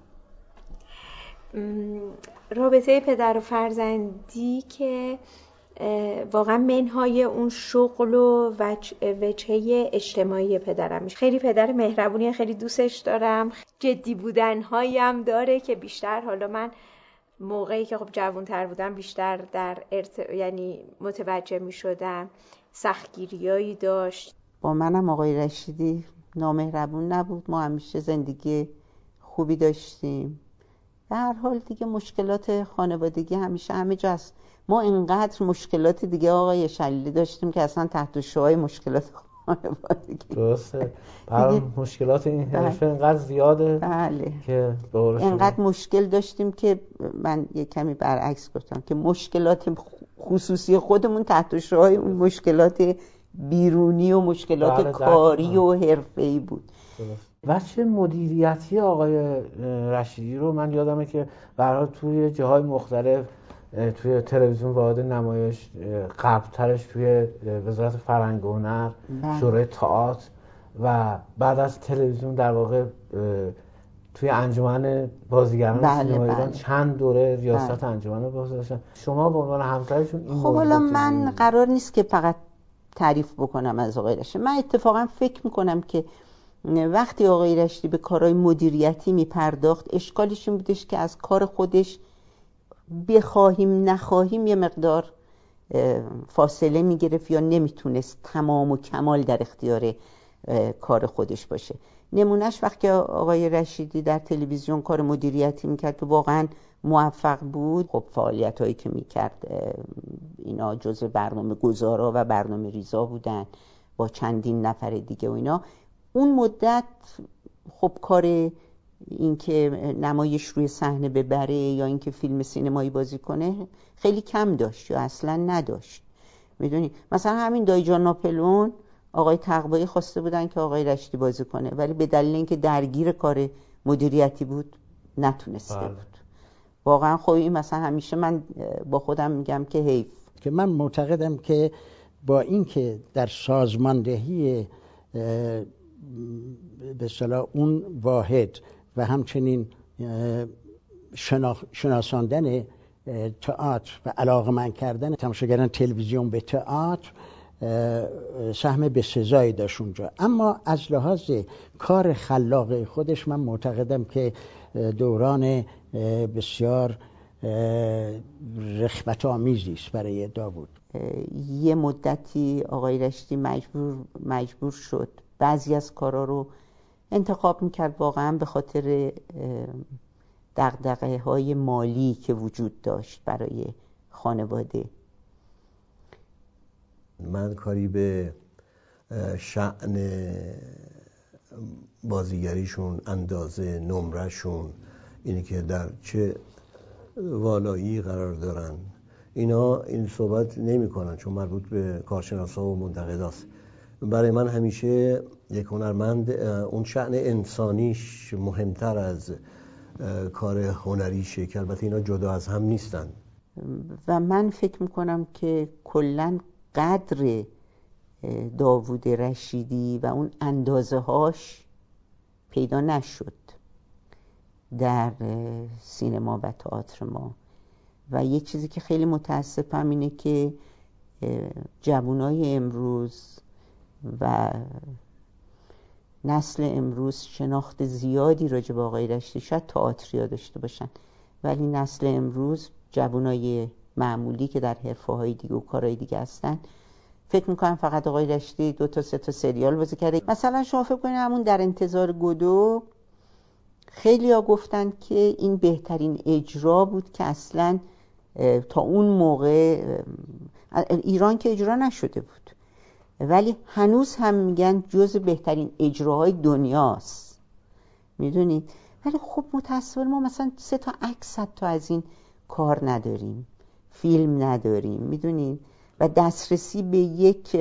رابطه پدر و فرزندی که واقعا منهای اون شغل و وجهه اجتماعی پدرم میشه. خیلی پدر مهربونیه، خیلی دوستش دارم. جدی بودنهایی هم داره که بیشتر حالا من موقعی که خب جوان‌تر بودم بیشتر در ارت... یعنی متوجه میشدم. سختگیریایی داشت. با منم آقای رشیدی نامهربون نبود، ما همیشه زندگی خوبی داشتیم. به هر حال دیگه مشکلات خانوادگی همیشه همه جاست. ما اینقدر مشکلات دیگه آقای شلیلی داشتیم که اصلا تحت شعاع مشکلات خانوادگی. درسته. برام مشکلات این حرفه اینقدر زیاده بله. که دور اینقدر مشکل داشتیم که من یه کمی برعکس گفتم که مشکلات خصوصی خودمون تحت شعاع اون مشکلات بیرونی و مشکلات بله کاری و حرفه‌ای بود. وجه مدیریتی آقای رشیدی رو من یادمه که برای توی جاهای مختلف توی تلویزیون وارد نمایش، قبلترش توی وزارت فرهنگ و هنر، شورای تئاتر و بعد از تلویزیون در واقع توی انجمن بازیگران بله سینما بله. ایران چند دوره ریاست بله. انجمن بازیگران. شما به عنوان همسرشون این خب حالا من قرار نیست که فقط تعریف بکنم از آقای رشیدی. من اتفاقا فکر میکنم که وقتی آقای رشیدی به کارهای مدیریتی میپرداخت، اشکالش این بودش که از کار خودش بخواهیم نخواهیم یه مقدار فاصله میگرفت یا نمیتونست تمام و کمال در اختیار کار خودش باشه. نمونهش وقتی آقای رشیدی در تلویزیون کار مدیریتی میکرد که واقعا موفق بود، خب فعالیت هایی که میکرد اینا جزء برنامه گذارا و برنامه ریزا بودن با چندین نفر دیگه و اینا. اون مدت خب کار این که نمایش روی صحنه ببره یا این که فیلم سینمایی بازی کنه خیلی کم داشت یا اصلا نداشت. میدونی مثلا همین دایجان ناپلئون آقای تقوایی خواسته بودن که آقای رشیدی بازی کنه، ولی به دلیل اینکه درگیر کار مدیریتی بود نتونسته بله. بود. واقعا خب این مثلا همیشه من با خودم میگم که حیف. که من معتقدم که با اینکه در سازماندهی به اصطلاح اون واحد و همچنین شناساندن تئاتر و علاقه‌مند کردن تماشاگران تلویزیون به تئاتر سهم بسزایی داشت اونجا. اما از لحاظ کار خلاق خودش من معتقدم که دوران بسیار رخوت آمیزی است برای داوود. یه مدتی آقای رشیدی مجبور مجبور شد بعضی از کارا رو انتخاب میکرد واقعا به خاطر دغدغه‌های مالی که وجود داشت برای خانواده. من کاری به شأن بازیگریشون، اندازه، نمرهشون، اینی که در چه والایی قرار دارن، اینا این صحبت نمی کنن چون مربوط به کارشناسا و منتقداست. برای من همیشه یک هنرمند اون شأن انسانیش مهمتر از کار هنریشه که البته اینا جدا از هم نیستن. و من فکر میکنم که کلاً قدر داوود رشیدی و اون اندازه هاش پیدا نشد در سینما و تئاتر ما. و یه چیزی که خیلی متاسفم اینه که جوانای امروز و نسل امروز شناخت زیادی راجع به آقای رشیدی شاید تئاتریا داشته باشن، ولی نسل امروز جوانای معمولی که در حرفه‌های دیگه و کارهای دیگه هستن فکر میکنم فقط آقای رشیدی دو تا سه تا سریال بازی کرده. مثلا شما فکر کنید همون در انتظار گودو خیلی‌ها گفتن که این بهترین اجرا بود که اصلاً تا اون موقع ایران که اجرا نشده بود، ولی هنوز هم میگن جزو بهترین اجراهای دنیاست. میدونید؟ ولی خب متأسفانه ما مثلا سه تا عکس تا از این کار نداریم، فیلم نداریم، میدونید؟ و دسترسی به یک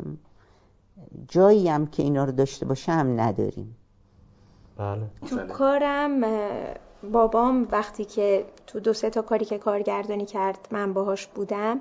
جایی هم که اینا رو داشته باشه هم نداریم. بله. تو کارم بابام وقتی که تو دو سه تا کاری که کارگردانی کرد من باهاش بودم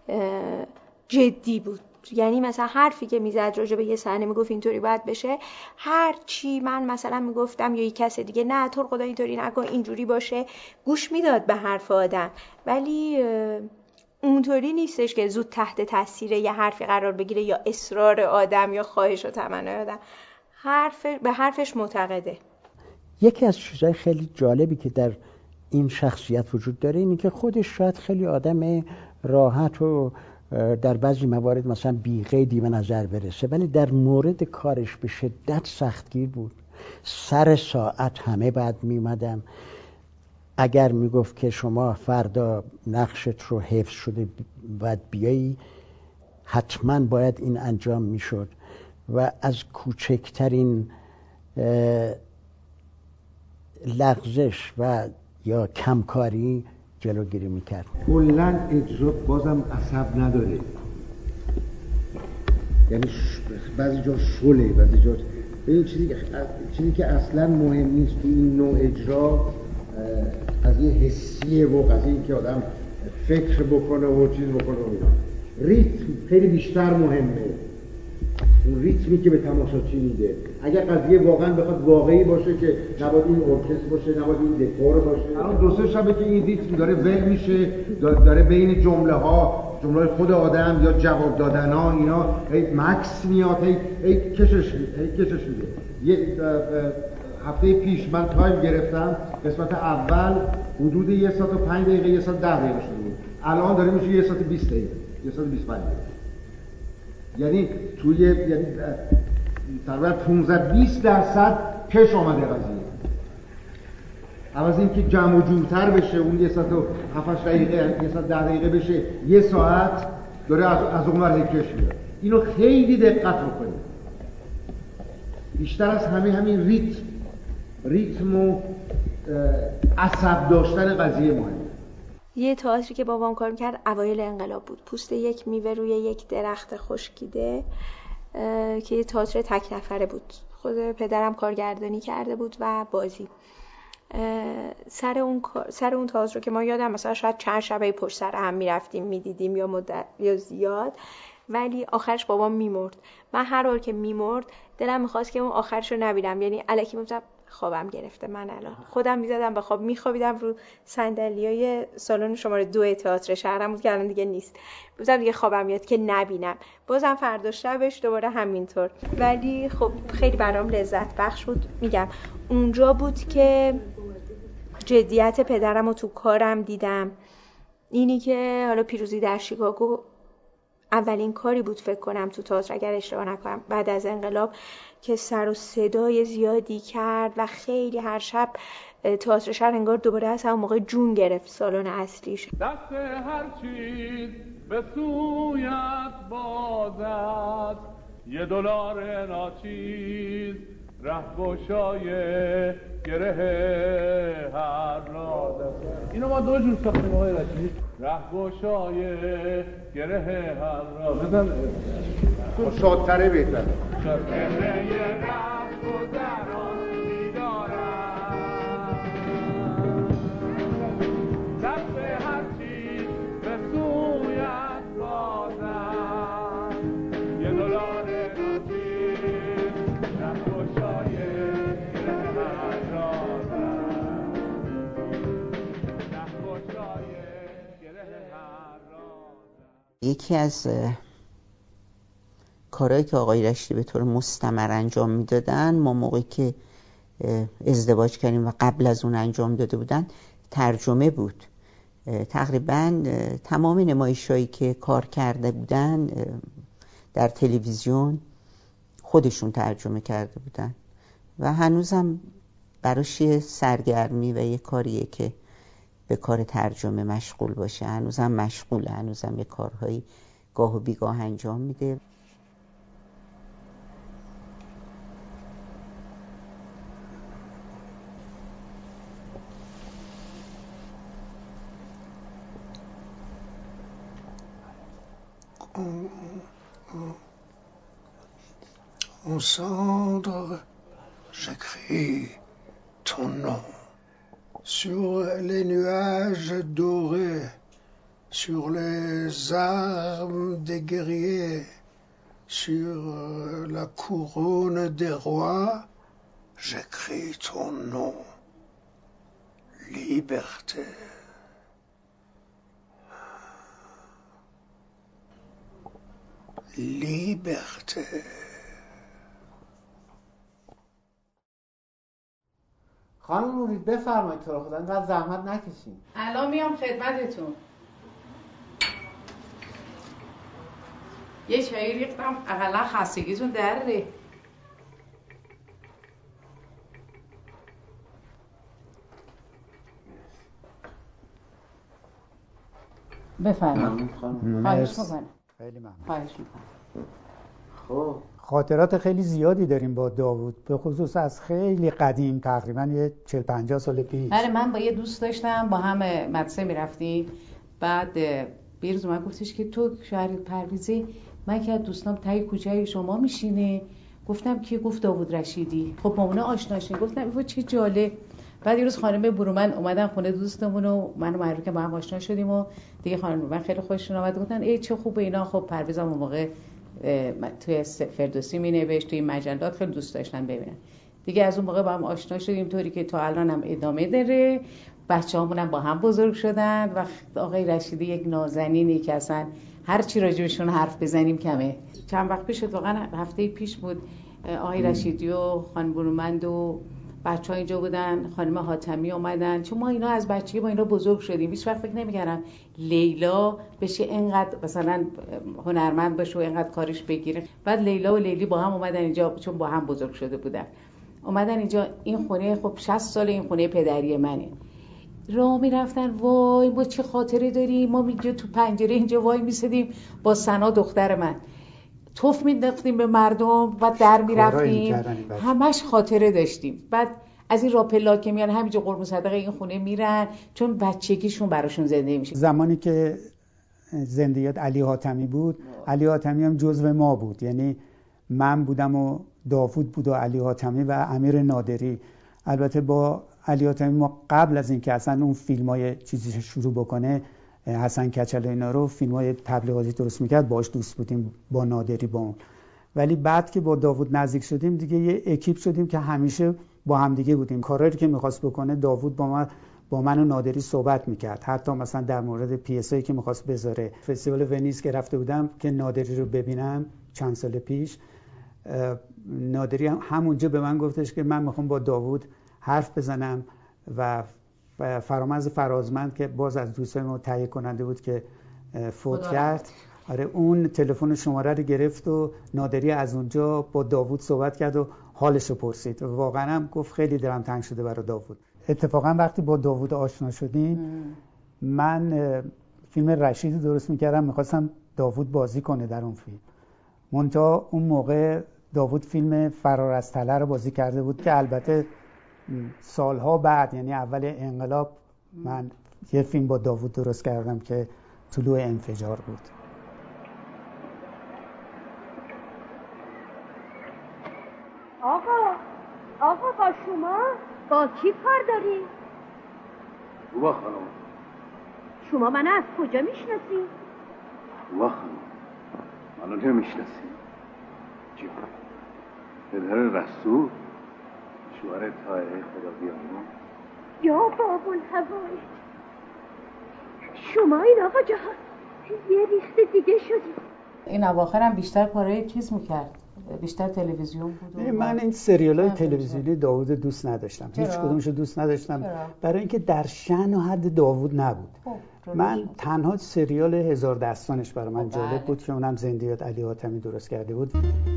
جدی بود. یعنی مثلا حرفی که میزد راجع به یه صحنه میگفت اینطوری باید بشه، هر چی من مثلا میگفتم یا یک کس دیگه نه تو خدا اینطوری نکن اینجوری باشه، گوش میداد به حرف آدم. ولی اونطوری نیستش که زود تحت تاثیر یه حرفی قرار بگیره یا اصرار آدم یا خواهش و تمنای آدم. حرف به حرفش معتقده. یکی از چیزهای خیلی جالبی که در این شخصیت وجود داره اینه که خودش شاید خیلی آدم راحت و در بعضی موارد مثلا بی‌قیدی به نظر برسه، ولی در مورد کارش به شدت سختگیر بود. سر ساعت همه بعد میمدن. اگر میگفت که شما فردا نقشت رو حفظ شده باید بیایی، حتما باید این انجام میشد و از کوچکترین لغزش و یا کمکاری جلوگیری میکرد. کلاً اجرا بازم عصب نداره، یعنی بعضی جا شله، بعضی جا این چیزی چیزی که اصلاً مهم نیست تو این نوع اجرا از یه حسیه و قضیه این که آدم فکر بکنه و چیز بکنه و اینا. ریتم خیلی بیشتر مهمه، اون ریتمی که به تماشاچی میده. اگر قضیه واقعا بخواد واقعی باشه که نباید این ارکستر باشه، نباید این دکور باشه. الان دو سه شبه که این ریتم داره ول میشه، داره بین جمله ها، جمله خود آدم یا جواب دادن ها اینا هی مکس میاد، هی هی کشش هی کشش میده. یه هفته پیش من تایم گرفتم، قسمت اول حدود یه ساعت و پنج دقیقه، یه ساعت ده دقیقه شده بود. الان داره میشه یه ساعت بیست دقیقه، یه ساعت بیست و پنج دقیقه. یعنی توی یعنی تقریبا پانزده بیست درصد کش آمده قضیه. عوض این که جمع و جورتر بشه، اون یه ساعت و هفت دقیقه، یه ساعت ده دقیقه بشه، یه ساعت داره از, از اون ور کش میاد. اینو خیلی دقت بکنید. بیشتر از همه همین ریتم ریتم و عصب داشتن قضیه مهمه. یه تئاتری که بابام کار میکرد اوایل انقلاب بود، پوست یک میوه روی یک درخت خشکیده که یه تئاتر تک نفره بود. خود پدرم کارگردانی کرده بود و بازی. سر اون سر اون تئاتر رو که ما یادم مثلا شاید چند شبه پشت سر هم میرفتیم میدیدیم یا مدت یا زیاد، ولی آخرش بابام میمرد. من هر بار که میمرد دلم میخواست که اون آخرش رو نبینم، یعنی الکی میگفتم خوابم گرفته. من الان خودم میزدم به خواب، میخوابیدم رو صندلیای سالن شماره دو تئاتر شهرم بود که الان دیگه نیست. بودم دیگه خوابم میاد که نبینم. بازم فردا شبش دوباره همینطور. ولی خب خیلی برام لذت بخش بود. میگم اونجا بود که جدیت پدرم رو تو کارم دیدم. اینی که حالا پیروزی در شیکاگو اولین کاری بود فکر کنم تو تئاتر اگر اشتباه نکنم بعد از انقلاب که سر و صدای زیادی کرد و خیلی هر شب تئاتر شهر انگار دوباره از همون موقع جون گرفت سالن اصلیش. دست هر چیز به سویت بازد، یه دلار ناچیز رهگشای گره هر راز. اینو ما دو جور ساختیم آقای رشیدی. رهگشای گره هر راز. بزن شادتره بهتره. گره رهگذران می‌دارم، دست هر چیز به سویت بازد، یه دلار ناچیز رهگشای گره هر راز، رهگشای گره هر راز. یکی از کارهایی که آقای رشیدی به طور مستمر انجام میدادن، ما موقعی که ازدواج کردیم و قبل از اون انجام داده بودن، ترجمه بود. تقریبا تمام نمایشایی که کار کرده بودن در تلویزیون خودشون ترجمه کرده بودن و هنوزم براش یه سرگرمی و یه کاریه که به کار ترجمه مشغول باشه. هنوزم مشغوله، هنوزم یه کارهایی گاه و بیگاه انجام میده. Au cendre, j'écris ton nom sur les nuages dorés, sur les armes des guerriers, sur la couronne des rois, j'écris ton nom, liberté. Liberté. خانم نورید بفرمایید، تو رو خدا انقدر زحمت نکشین. الان میام خدمتتون. یه چایی ریختم اقلا خستگیتون دره. بفرمایید خانم. خواهش میکنم. خیلی ممنون. خواهش میکنم. خب خاطرات خیلی زیادی داریم با داوود، به خصوص از خیلی قدیم، تقریبا یه چهل پنجاه سال پیش. آره من با یه دوست داشتم، با هم مدرسه میرفتیم. بعد بیروز من گفتش که تو شهر پرویزی، من که دوستام تای کوچه شما میشینه. گفتم که گفت داوود رشیدی. خب با اون آشنا شدیم. گفتم ایوا چه جالب. بعد یه روز خانم برومن اومدن خونه دوستمون و منو معرفی کردن، با هم آشنا شدیم و دیگه خانم برومن خیلی خوششون اومد. گفتن ای چه خوبه اینا. خب پرویزم اون موقع توی فردوسی می نوشت، توی مجلات خیلی دوست داشتن ببینن. دیگه از اون موقع با هم آشنا شدیم، طوری که تا الان هم ادامه داره. بچه‌هامون هم با هم بزرگ شدن و آقای رشیدی یک نازنینی که اصلا هر چی راجبشون حرف بزنیم کمه. چند وقت پیش، واقعا هفته پیش بود، آقای رشیدی و خانم برومند و بچه‌ها اینجا بودن، خانم حاتمی اومدن. چون ما اینا از بچگی با اینا بزرگ شدیم. هیچ وقت فکر نمی‌کردم لیلا بشه اینقدر مثلا هنرمند باشه و اینقدر کارش بگیره. بعد لیلا و لیلی با هم اومدن اینجا، چون با هم بزرگ شده بودن. اومدن اینجا. این خونه خب شصت سال این خونه پدری منه. راه میرفتن، وای ما چه خاطره داریم. ما میگه تو پنجره اینجا وای میسیدیم با سنا دختر من، توف مینداختیم به مردم و در میرفتیم، همش خاطره داشتیم. بعد از این راپلا که میان همینجا قربون صدقه این خونه میرن، چون بچگیشون براشون زنده میشه. زمانی که زندیات علی حاتمی بود، علی حاتمی هم جزو ما بود، یعنی من بودم و داوود بود و علی حاتمی و امیر نادری. البته با علی حاتمی ما قبل از اینکه اصلا اون فیلمای چیزی شروع بکنه، حسن کچل اینا رو فیلمای تبلیغاتی درست میکرد، باهاش دوست بودیم، با نادری با اون. ولی بعد که با داوود نزدیک شدیم دیگه یه اکیپ شدیم که همیشه با همدیگه بودیم. کارهایی که میخواست بکنه داوود با من با من و نادری صحبت میکرد، حتی مثلا در مورد پی اس ای که میخواست بذاره. فستیوال ونیز که رفته بودم که نادری رو ببینم چند سال پیش، نادری هم همونجا به من گفتش که من میخوام با داوود حرف بزنم و فرامرز فرازمند که باز از دوستای ما تهیه کننده بود که فوت کرد، آره اون تلفن شماره رو گرفت و نادری از اونجا با داوود صحبت کرد و حالش رو پرسید. واقعا هم گفت خیلی دلم تنگ شده برای داوود. اتفاقا وقتی با داوود آشنا شدیم ام. من فیلم رشید درست میکردم، میخواستم داوود بازی کنه در اون فیلم. منتها اون موقع داوود فیلم فرار از تله رو بازی کرده بود که البته سالها بعد، یعنی اول انقلاب، من یه فیلم با داوود درست کردم که طلوع انفجار بود. آقا آقا با شما با کی کار داری؟ با خانم. شما منو از کجا میشناسی؟ با خانم منو نمیشناسی؟ جان پدر رسول شوهر طاهره خدا بیامون. یا بابون هوای شما این آقا جهان یه ریخت دیگه شدی. این اواخر هم بیشتر کارهای چیز میکرد، بیشتر تلویزیون بود. من این سریال های تلویزیونی داوود دوست نداشتم، هیچ کدومشو دوست نداشتم. چرا؟ برای اینکه در شأن و حد داوود نبود. من تنها سریال هزار دستانش برای من جالب بود که اونم زندیات علی حاتمی درست کرده بود.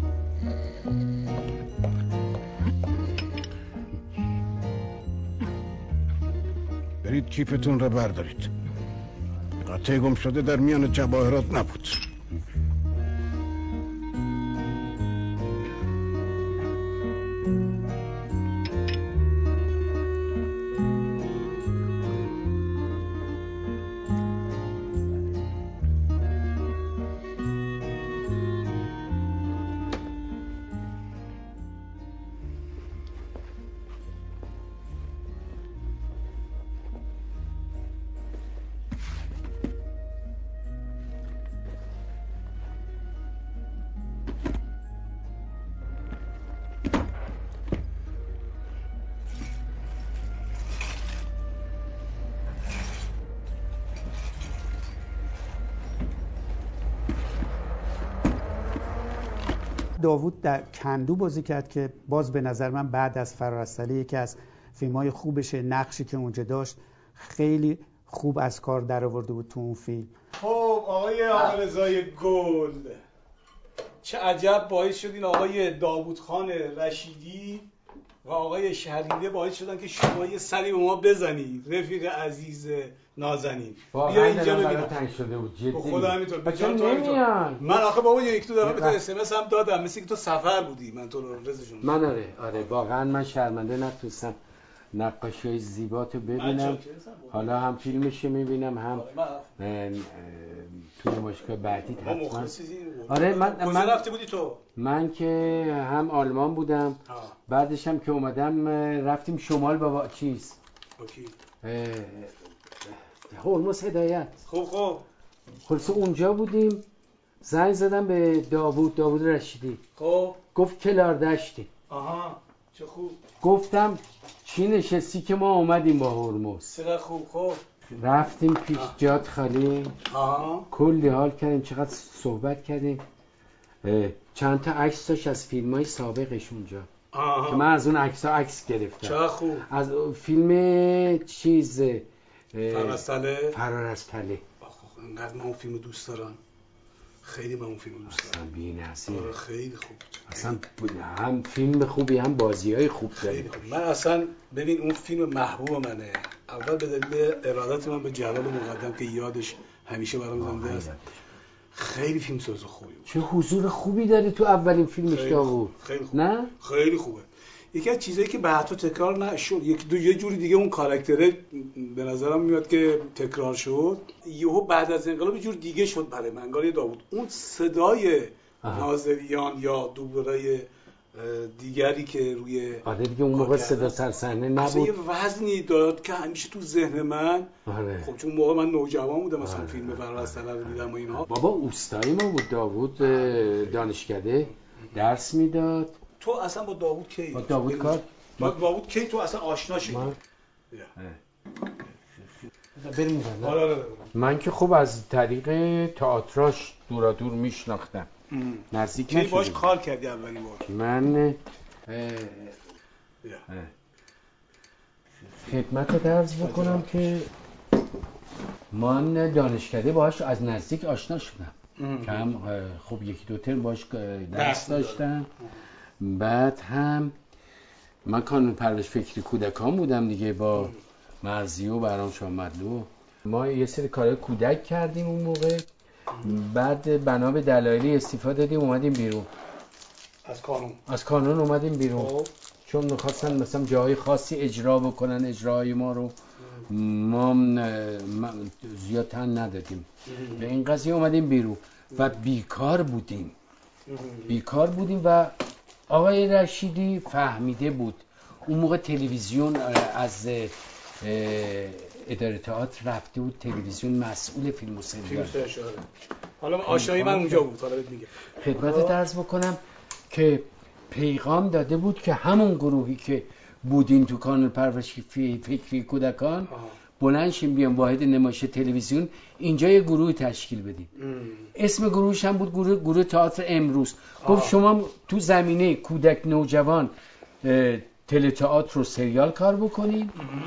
برید کیفتون رو بردارید. قطعه گم شده در میان جواهرات نبود. داوود در کندو بازی کرد که باز به نظر من بعد از فرار از تله یکی از فیلم‌های خوبشه. نقشی که اونجا داشت خیلی خوب از کار در آورده بود تو اون فیلم. خب آقای آقارضای گل، چه عجب باعث شدین آقای داوود خان رشیدی و آقای شهریده باعث شدن که شما یه سری به ما بزنی. رفیق عزیز نازنین بیا اینجا ببینم. تنگ شده بود جدی. خدا همینطور. بچه نمیان. من آخه بابا یک دو دفعه به تو اس ام اس هم دادم، مثل که تو سفر بودی. من تو رو رضا جون. من آره آره واقعا من شرمنده نتونستم نقاشی‌های زیباتو ببینم. حالا هم فیلمش میبینم هم تو نمایشگاه بعدی حتما. آره من من رفته بودی تو؟ من که هم آلمان بودم، بعدش هم که اومدم رفتیم شمال با چیز اوکی هرمز هدایت. خب خب خلاص اونجا بودیم. زنگ زدم به داوود داوود رشیدی. خب گفت کلار دشتی. آها چه خوب. گفتم چی نشستی که ما اومدیم با هرمز. چقدر خوب. خب رفتیم پیش جات خالی. آها کلی حال کردیم، چقدر صحبت کردیم. چند تا عکس داشت از فیلم‌های سابقش اونجا. آها. که من از اون عکس‌ها عکس گرفتم. چقدر خوب. از فیلم چیز فرار از تله. فرار از تله. آخه انقدر من اون فیلمو دوست دارم. خیلی من اون فیلمو دوست دارم. بی‌نظیر. آره خیلی خوب. اصلا هم فیلم خوبی هم بازی‌های خوب خیلی خوب. من اصلا ببین اون فیلم محبوب منه. اول به دلیل ارادت من به جلال مقدم که یادش همیشه برام زنده است. خیلی فیلم ساز خوبی بود. چه حضور خوبی داره تو اولین فیلمش داوود. خیلی خوب. نه؟ خیلی خوبه. یکی از چیزایی که بعدا تکرار نشد، یک دو یه جوری دیگه اون کاراکتره به نظرم میاد که تکرار شد. یهو بعد از انقلاب یه جور دیگه شد برای من انگار داوود. اون صدای ناظریان یا دوبلورای دیگری که روی آره دیگه اون موقع صدا سرصحنه نبود. یه وزنی داد که همیشه تو ذهن من آره. خب چون موقع من نوجوان بودم مثلا آره. فیلم فرار از تله رو دیدم و اینها. بابا اوستایی ما بود داوود دانشکده درس میداد. تو اصلا با داوود کی؟ با داوود کار با داوود کی تو اصلا آشنا شدی؟ بریم آره آره من که خوب از طریق تئاتراش دورا دور میشناختم نزدیک کی باش کار کردی اولین بار؟ من خدمت رو درز بکنم که من دانشکده باش از نزدیک آشنا شدم که هم خب یکی دو ترم باش درس داشتم. بعد هم من کانون پرورش فکری کودکان بودم دیگه با مرزی و برام شاه مدلو. ما یه سری کارهای کودک کردیم اون موقع. بعد بنا به دلایلی استفاده دادیم اومدیم بیرون از کانون از کانون اومدیم بیرون آه. چون می‌خواستن مثلا جای خاصی اجرا بکنن اجرای ما رو ما زیاد تن ندادیم به این قضیه اومدیم بیرون و بیکار بودیم بیکار بودیم و آقای رشیدی فهمیده بود اون موقع تلویزیون از اداره تئاتر رفته بود تلویزیون مسئول فیلم و سریال. حالا آشنایی من اونجا بود. حالا میگه خدمت عرض بکنم که پیغام داده بود که همون گروهی که بودین تو کانال پرورش فکری کودکان بلند شیم بیام واحد نمایش تلویزیون اینجا یه گروه تشکیل بدین. اسم گروهش هم بود گروه گروه تئاتر امروز. گفت شما تو زمینه کودک نوجوان تله تئاتر و سریال کار بکنین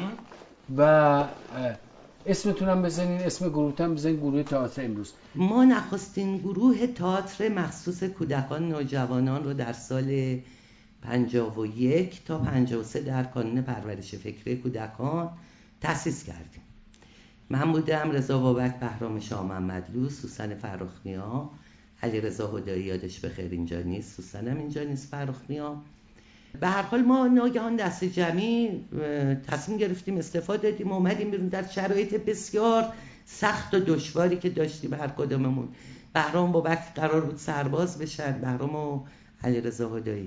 و اسمتون هم بزنین اسم گروهتون هم بزنین گروه تئاتر امروز. ما نخستین گروه تئاتر مخصوص کودکان نوجوانان رو در سال پنجاه و یک تا پنجاه و سه در کانون پرورش فکری کودکان تأسیس کردیم. من بودم، رضا بابک، بهرام شاه محمدلو، سوسن فرخنیا، علیرضا هدایی یادش بخیر اینجا نیست، سوسنم اینجا نیست، فرخنیا. به هر حال ما ناگهان دست جمعی تصمیم گرفتیم استفاده دادیم و اومدیم بیرون در شرایط بسیار سخت و دشواری که داشتیم هر کدوممون. بهرام بابک قرار بود سرباز بشن، بهرام و علیرضا هدایی.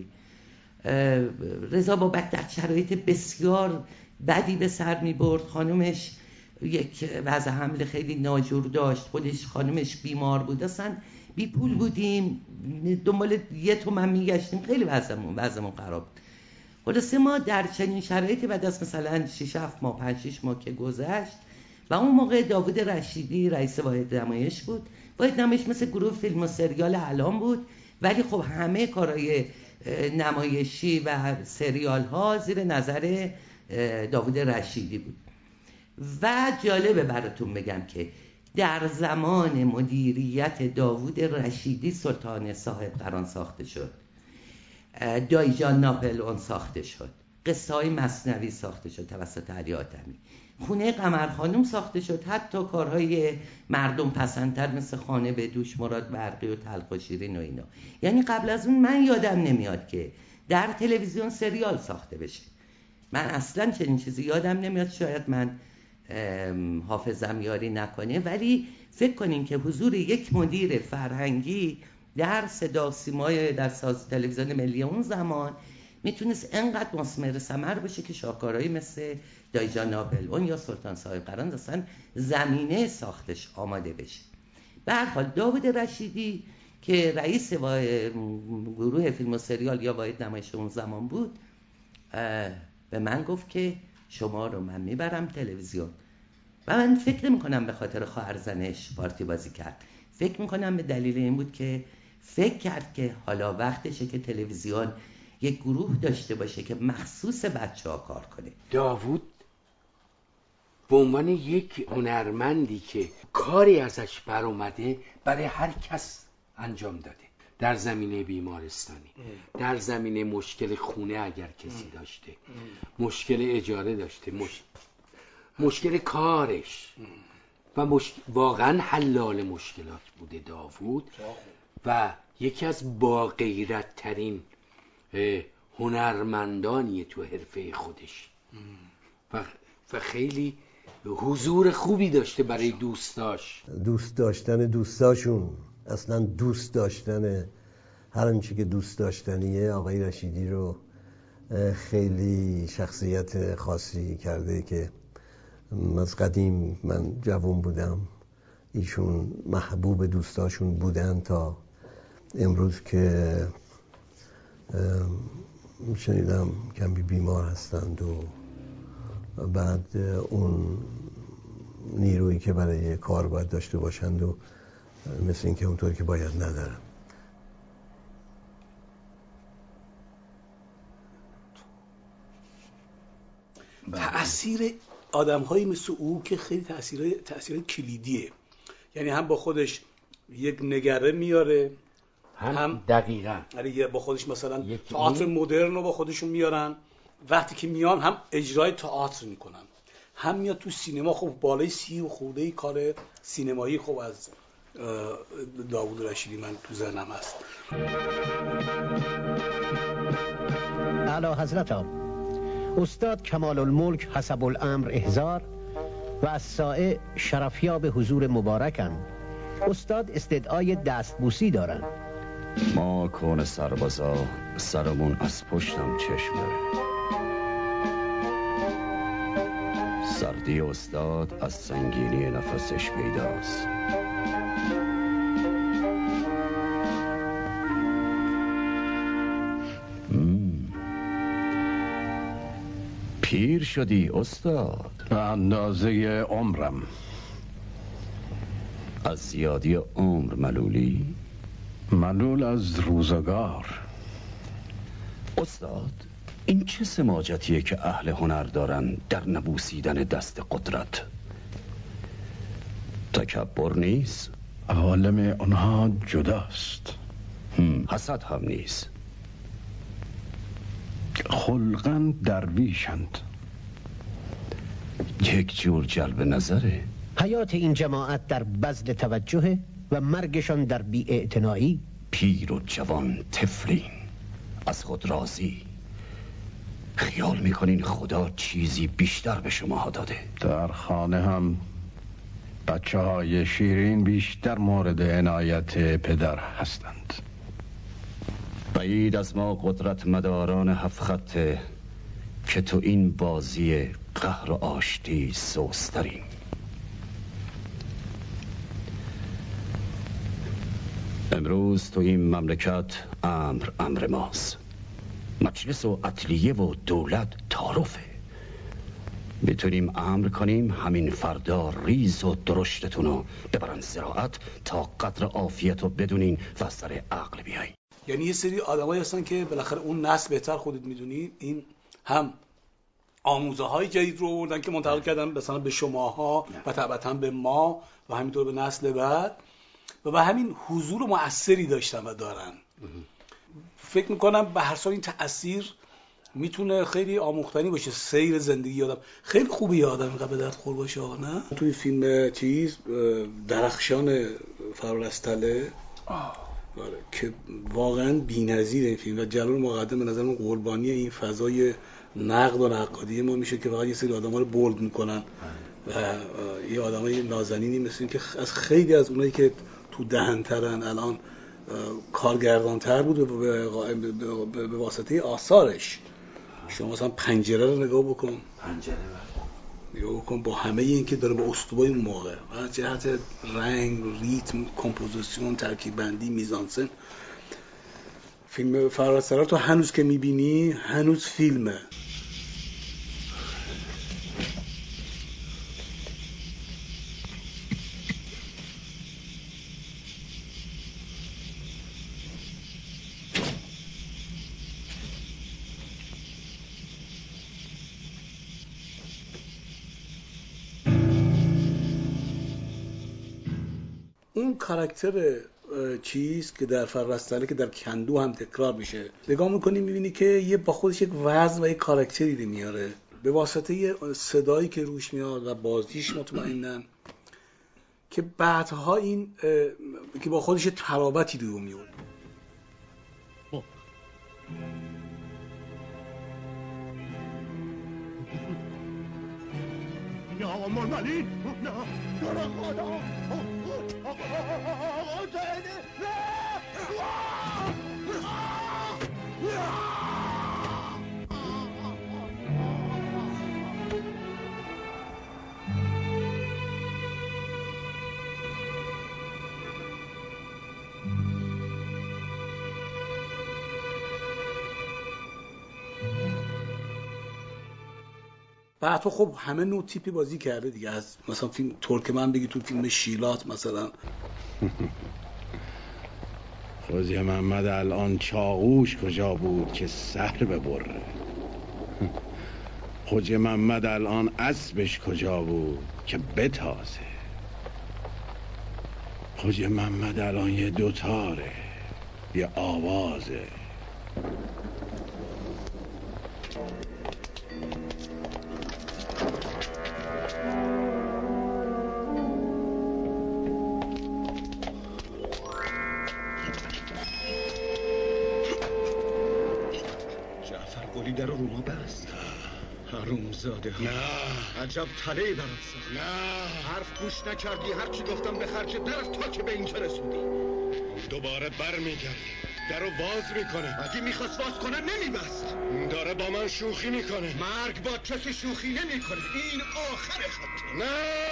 رضا بابک در شرایط بسیار بدی به سر می برد. خانومش یک وضع حمل خیلی ناجور داشت، خودش خانومش بیمار بود، اصلا بی پول بودیم، دنبال یه تومن میگشتیم، خیلی وضعمون وضعمون خراب. خلاصه ما در چنین شرایطی بعد از مثلا شش هفت ماه پنج شش ماه که گذشت و اون موقع داوود رشیدی رئیس واحد نمایش بود. واحد نمایش مثل گروه فیلم و سریال الان بود، ولی خب همه کارهای نمایشی و سریال ها زیر نظر داوود رشیدی بود. و جالبه براتون بگم که در زمان مدیریت داوود رشیدی سلطان صاحب قران ساخته شد، دایجان ناپلئون ساخته شد، قصه های مثنوی ساخته شد توسط علی حاتمی، خونه قمر خانم ساخته شد، حتی کارهای مردم پسندتر مثل خانه به دوش مراد برقی و تلخ و شیرین و اینا. یعنی قبل از اون من یادم نمیاد که در تلویزیون سریال ساخته بشه. من اصلا چنین چیزی یادم نمیاد، شاید من حافظم یاری نکنه، ولی فکر کنین که حضور یک مدیر فرهنگی در صدا سیمای در ساز تلویزیون ملی اون زمان میتونست انقدر مثمر ثمر بشه که شاهکارهایی مثل دایجان ناپلئون یا سلطان صاحب قران اصلا زمینه ساختش آماده بشه. به هر حال داوود رشیدی که رئیس گروه فیلم و سریال یا واحد نمایش اون زمان بود به من گفت که شما رو من میبرم تلویزیون. و من فکر میکنم به خاطر خواهرزنش پارتی بازی کرد، فکر میکنم به دلیل این بود که فکر کرد که حالا وقتشه که تلویزیون یک گروه داشته باشه که مخصوص بچه ها کار کنه. داوود به عنوان یک هنرمندی که کاری ازش بر اومده برای هر کس انجام داده، در زمینه بیمارستانی، در زمینه مشکل خونه اگر کسی داشته، مشکل اجاره داشته، مش... مشکل کارش و مش... واقعا حلال مشکلات بوده داوود و یکی از با غیرت ترین هنرمندانی تو حرفه خودش و... و خیلی حضور خوبی داشته برای دوستاش. دوست داشتن دوستاشون، اصلا دوست داشتن هر آنچه که دوست داشتنیه آقای رشیدی رو خیلی شخصیت خاصی کرده که از قدیم من جوان بودم ایشون محبوب دوستاشون بودن تا امروز که شنیدم کمی بیمار هستند و بعد اون نیرویی که برای کار باید داشته باشند و مثل اینکه اونطور که باید ندارن. تأثیر آدم‌هایی مثل او که خیلی تأثیر تأثیر کلیدیه، یعنی هم با خودش یک نگره میاره، هم, هم دقیقاً با خودش مثلا تئاتر مدرن رو با خودشون میارن، وقتی که میان هم اجرای تئاتر میکنن، هم میاد تو سینما. خب بالای سی و خورده کار سینمایی خب از داوود رشیدی من تو ذهنم هست. اعلی حضرت استاد کمال الملک حسب الامر احضار و از سائه شرفیاب حضور مبارکند. استاد استدعای دستبوسی دارند. ما کون سربازا سرمون از پشتم چشم داره. سردی استاد از سنگینی نفسش پیداست. پیر شدی استاد. به اندازه عمرم. از زیادی عمر ملولی؟ ملول از روزگار. استاد این چه سماجتیه که اهل هنر دارن در نبوسیدن دست قدرت؟ تکبر نیست؟ عالم آنها جداست. حسد هم نیست؟ خلقاً درویشند. یک جور جلب نظره. حیات این جماعت در بذل توجه و مرگشان در بی‌اعتنایی. پیر و جوان طفلین، از خود راضی. خیال میکنین خدا چیزی بیشتر به شما داده؟ در خانه هم بچه های شیرین بیشتر مورد عنایت پدر هستند. بعید از ما قدرت مداران هفت خطه که تو این بازی قهر و آشتی سوستریم. امروز تو این مملکت امر امر ماست. مجلس و عطلیه و دولت تعارفه. میتونیم امر کنیم همین فردا ریز و درشتتونو ببرن زراعت تا قدر عافیت رو بدونین و از سر عقل بیاین. یعنی یه سری آدمایی هستن که بالاخره اون نسل بهتر خودت میدونی، این هم آموزه های جدید رو آوردن که منتقل کردن مثلا به شماها و طبعا به ما و همینطور به نسل بعد و به همین حضور مؤثری داشتن و دارن. فکر میکنم به هر حال این تأثیر میتونه خیلی آموختنی باشه. سیر زندگی آدم خیلی خوبه، آدم اینقدر به درد خور باشه نه؟ توی فیلم چیز درخشان فرارستله که واقعا بی‌نظیره این فیلم و جلال مقدم به نظر من قربانی این فضای نقد و نقادی ما میشه که فقط یه سری آدم‌ها رو بولد میکنن و یه آدمای نازنینی مثل این که از خیلی از اونایی که تو دهن‌ترن الان کارگردان‌تر بود به واسطه آثارش. شما مثلا پنجره رو نگاه بکن، پنجره نگاه بکن با همه این که داره با اسطوبای اون موقع از جهت رنگ، ریتم، کمپوزیسیون، ترکیب بندی، میزانسن. فیلم فرارستله تو هنوز که میبینی هنوز فیلمه. اون کاراکتر چیز که در فرارستله که در کندو هم تکرار میشه نگاه میکنی میبینی که یه با خودش یک وزن و یک کاراکتری میاره به واسطه صدایی که روش میاد و بازیش مطمئنن که بعدها این که با خودش ترابطی رو میاد. یا مرملی نه نه خدا بعد تو خب همه نوع تیپی بازی کرده دیگه، از مثلا فیلم ترکمن بگی تو فیلم شیلات مثلا. خوزی محمد الان چاقوش کجا بود که سر ببره؟ خوزی محمد الان اسبش کجا بود که بتازه؟ خوزی محمد الان یه دوتاره، یه آوازه. در رو ما بست. حروم زاده ها. نه عجب تله برات ساخت. نه حرف گوش نکردی، هر چی گفتم به خرج درف تا که به اینجا رسوندی. دوباره بر میگردی، در رو باز میکنه. اگه میخواست باز کنه نمیبست. داره با من شوخی میکنه. مرگ با کسی شوخی نمیکنه، این آخر خط. نه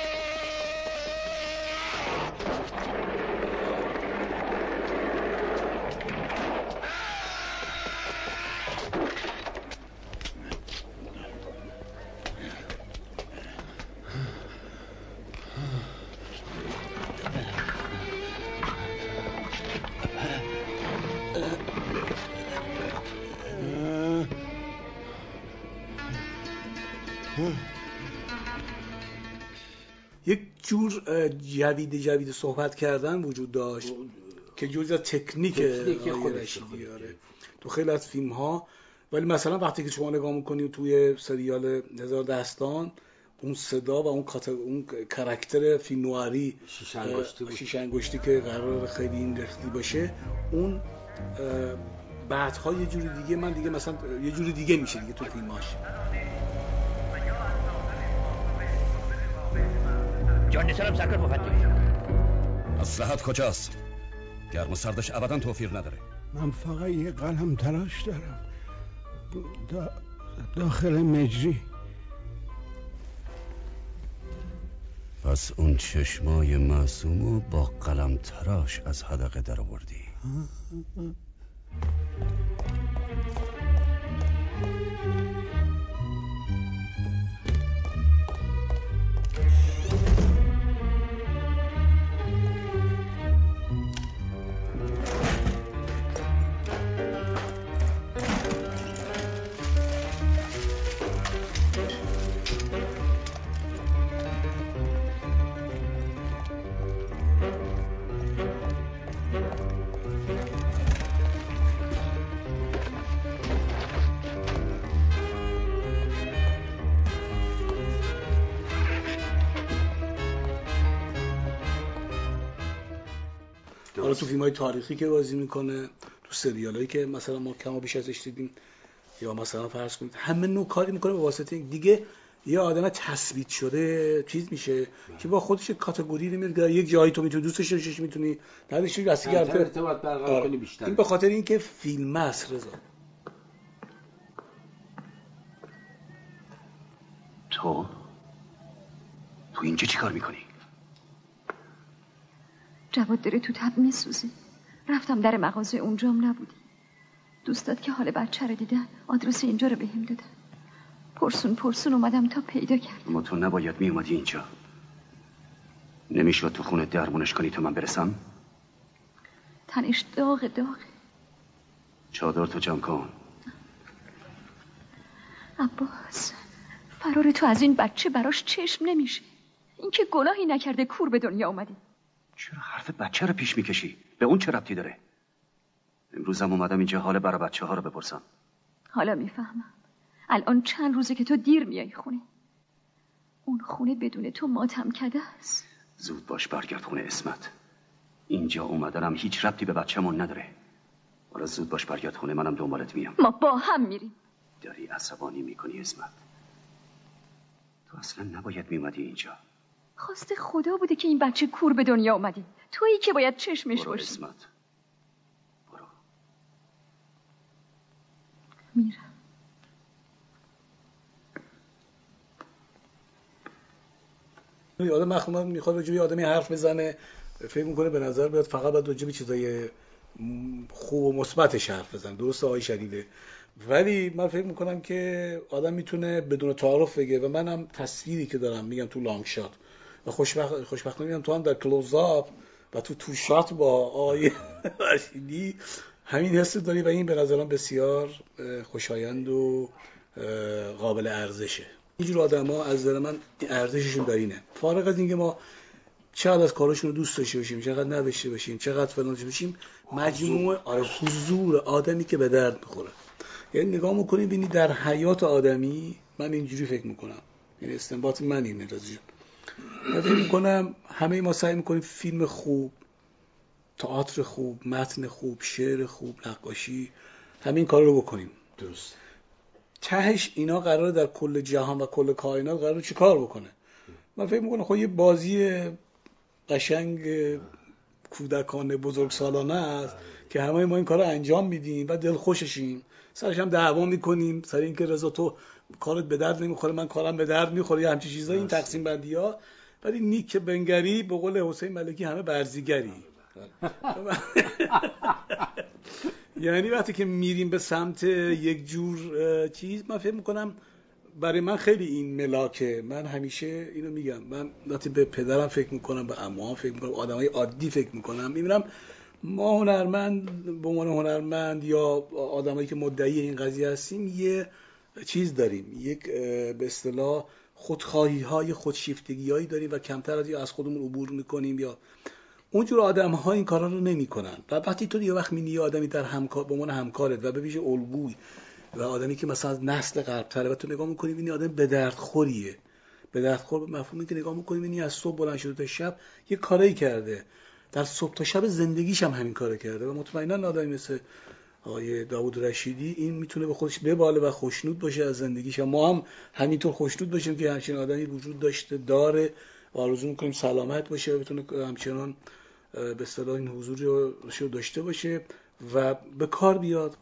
یک جور جوید جوید صحبت کردن وجود داشت که جزء از تکنیک آقای رشیدی داره تو خیلی از فیلم ها. ولی مثلا وقتی که شما نگاه میکنید توی سریال هزار دستان، اون صدا و اون کاتر... اون کاراکتر فیلم نواری شیش انگشتی شیش انگشتی که قرار خیلی این رختی باشه، اون بعدها یه جوری دیگه من دیگه مثلا یه جوری دیگه میشه دیگه تو فیلماش. جان نسلم سرکر مفتش اسلحت کجاست؟ گرم و سردش ابدا توفیر نداره. من فقط یه قلم تراش دارم دا داخل مجری. پس اون چشمای معصومو با قلم تراش از حدقه در آوردی. حالا تو فیلم‌های تاریخی که بازی میکنه، تو سریالایی که مثلا ما کم و بیش ازش دیدیم، یا مثلا فرض کنید همه نوع کاری میکنه به واسطه دیگه یه آدم تثبیت شده چیز میشه که با خودش کاتگوری نمیاد. یک جایی تو میتونی دوستش داشته میتونی نداشته باشی، اصلا ارتباط برقرار کنی بیشتر. این به خاطر اینکه فیلم است. رضا تو تو اینجا چی کار میکنی؟ جواد داره تو تب میسوزه. رفتم در مغازه، اونجام نبودی. دوستات که حال بچه رو دیدن آدرس اینجا رو بهم دادن. پرسون پرسون اومدم تا پیدا کردم. اما تو نباید میومدی اینجا. نمیشد تو خونه درمونش کنی تا من برسم؟ تنش داغ داغه. چادر تو جمع کن. عباس، فرار تو از این بچه براش چشم نمیشه. این که گناهی نکرده کور به دنیا اومدی. چرا حرف بچه رو پیش میکشی؟ به اون چه ربطی داره؟ امروزم اومدم اینجا حال برای بچه ها رو بپرسم. حالا میفهمم. الان چند روزه که تو دیر میای خونه. اون خونه بدون تو ماتم کده است. زود باش برگرد خونه اسمت. اینجا اومدنم هیچ ربطی به بچه‌مون نداره. حالا زود باش برگرد خونه، منم دنبالت میام. ما با هم میریم. داری عصبانی میکنی اسمت. تو اصلا نباید میومدی اینجا. خواست خدا بوده که این بچه کور به دنیا اومدی. تویی که باید چشمش برو باشی. اسمت. برو. میرم. آدم مخمون میخواد راجع به آدمی حرف بزنه، فکر میکنه به نظر بیاد فقط باید راجع به چیزای خوب و مثبتش حرف بزنه. درسته آقای شدیده، ولی من فکر میکنم که آدم میتونه بدون تعارف بگه و منم تصویری که دارم میگم تو لانگ شات و خوشبخت خوشبختانه میگم تو هم در کلوز آپ و تو تو شات با آقای رشیدی همین حس داری و این به نظرم بسیار خوشایند و قابل ارزشه. اینجور آدما از نظر من ارزششون در اینه، فارغ از اینکه ما چقدر از کاراشون رو دوست داشته باشیم، چقدر نداشته باشیم، چقدر فلان داشته باشیم، مجموعه آره حضور آدمی که به درد میخوره. یعنی نگاه میکنیم ببینید در حیات آدمی، من اینجوری فکر میکنم، یعنی استنباط من اینه رازی. من فکر میکنم همه ما سعی میکنیم فیلم خوب، تئاتر خوب، متن خوب، شعر خوب، نقاشی، همین کار رو بکنیم. درست. تهش اینا قراره در کل جهان و کل کائنات قراره چی کار بکنه؟ من فکر میکنم خب یه بازی قشنگ کودکانه بزرگسالانه است که همه ما این کار رو انجام میدیم و دل خوششیم، سرش هم دعوا میکنیم سر اینکه رضا تو کارت به درد نمیخوره، من کارم به درد میخوره، یا همچین چیزایی، این تقسیم بندی ها. ولی نیک بنگری به قول حسین ملکی همه برزیگری. یعنی وقتی که میریم به سمت یک جور چیز، من فکر میکنم برای من خیلی این ملاکه. من همیشه اینو میگم، من وقتی به پدرم فکر میکنم، به عموام فکر میکنم، آدمای عادی فکر میکنم، میبینم ما هنرمند به عنوان هنرمند یا آدمایی که مدعی این قضیه هستیم یه چیز داریم، یک به اصطلاح خودخواهی های خودشیفتگی هایی داریم و کمتر از از خودمون عبور میکنیم، یا اونجور آدم ها این کارا رو نمیکنن. و وقتی تو یه وقت میبینی یه آدمی در همکار به عنوان همکارت و به ویژه الگوی و آدمی که مثلا از نسل قبل‌تره و تو نگاه میکنی میبینی آدم به درد خوریه، به درد خور به مفهومی که نگاه میکنی میبینی از صبح بلند شده تا شب یه کاری کرده، در صبح تا شب زندگیش هم همین کارو کرده و مطمئنا آدمی مثل آقای داوود رشیدی این میتونه به خودش بباله و خوشنود باشه از زندگیش. ما هم همینطور خوشنود باشیم که همچین آدمی وجود داشته داره و آرزو میکنیم سلامت باشه و بتونه همچنان به اصطلاح این حضور رو داشته باشه و به کار بیاد.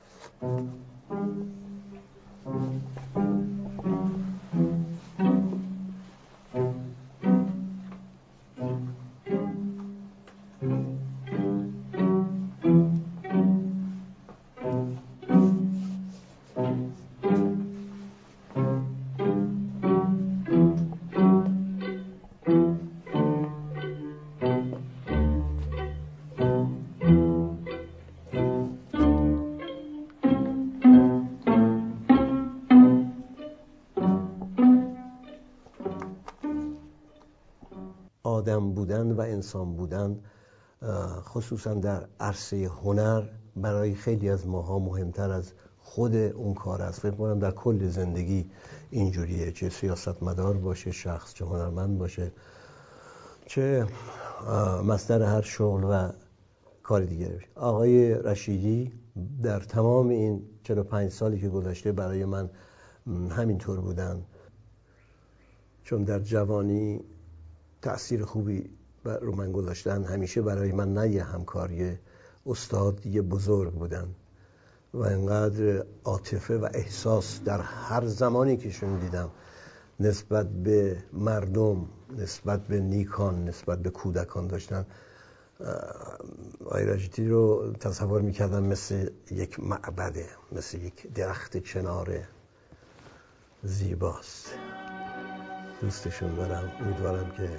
آدم بودن و انسان بودن خصوصا در عرصه هنر برای خیلی از ماها مهمتر از خود اون کار است. فکر کنم در کل زندگی اینجوریه، چه سیاستمدار باشه، شخص، چه هنرمند باشه، چه مصدر هر شغل و کار دیگه باشه. آقای رشیدی در تمام این چهل و پنج سالی که گذشته برای من همینطور بودن، چون در جوانی تأثیر خوبی رو من گذاشتن. همیشه برای من نه یه همکار، یه استاد، یه بزرگ بودن و انقدر عاطفه و احساس در هر زمانی که شون دیدم نسبت به مردم، نسبت به نیکان، نسبت به کودکان داشتن. آقای رشیدی رو تصور میکردم مثل یک معبده، مثل یک درخت چنار زیباست. دوستشون دارم، امیدوارم که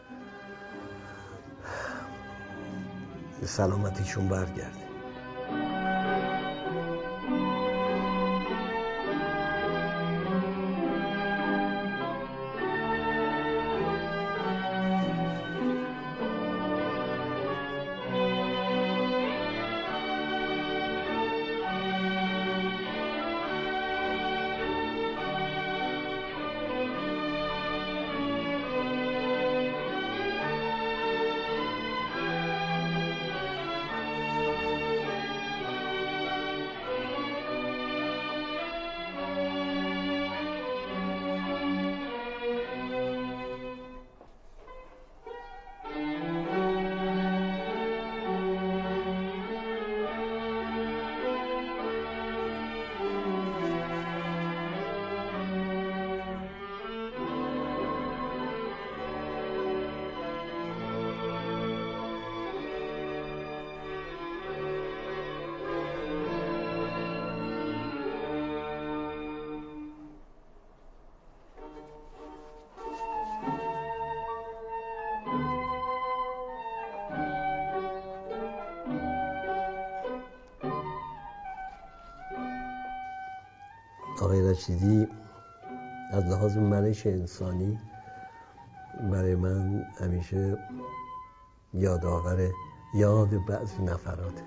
به سلامتیشون برگرده. آقای رشیدی از لحاظ منش انسانی برای من همیشه یادآور یاد بعضی نفرات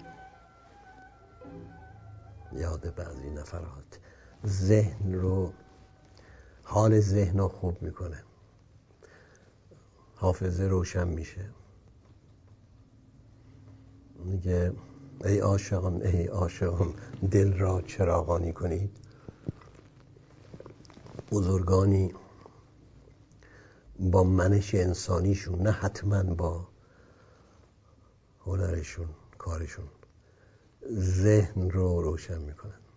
یاد بعضی نفرات ذهن رو حال ذهن رو خوب میکنه، حافظه روشن میشه. میگه ای عاشقان ای عاشقان دل را چراغانی کنید. بزرگانی با منش انسانیشون، نه حتما با هنرشون، کارشون، ذهن رو روشن میکنن.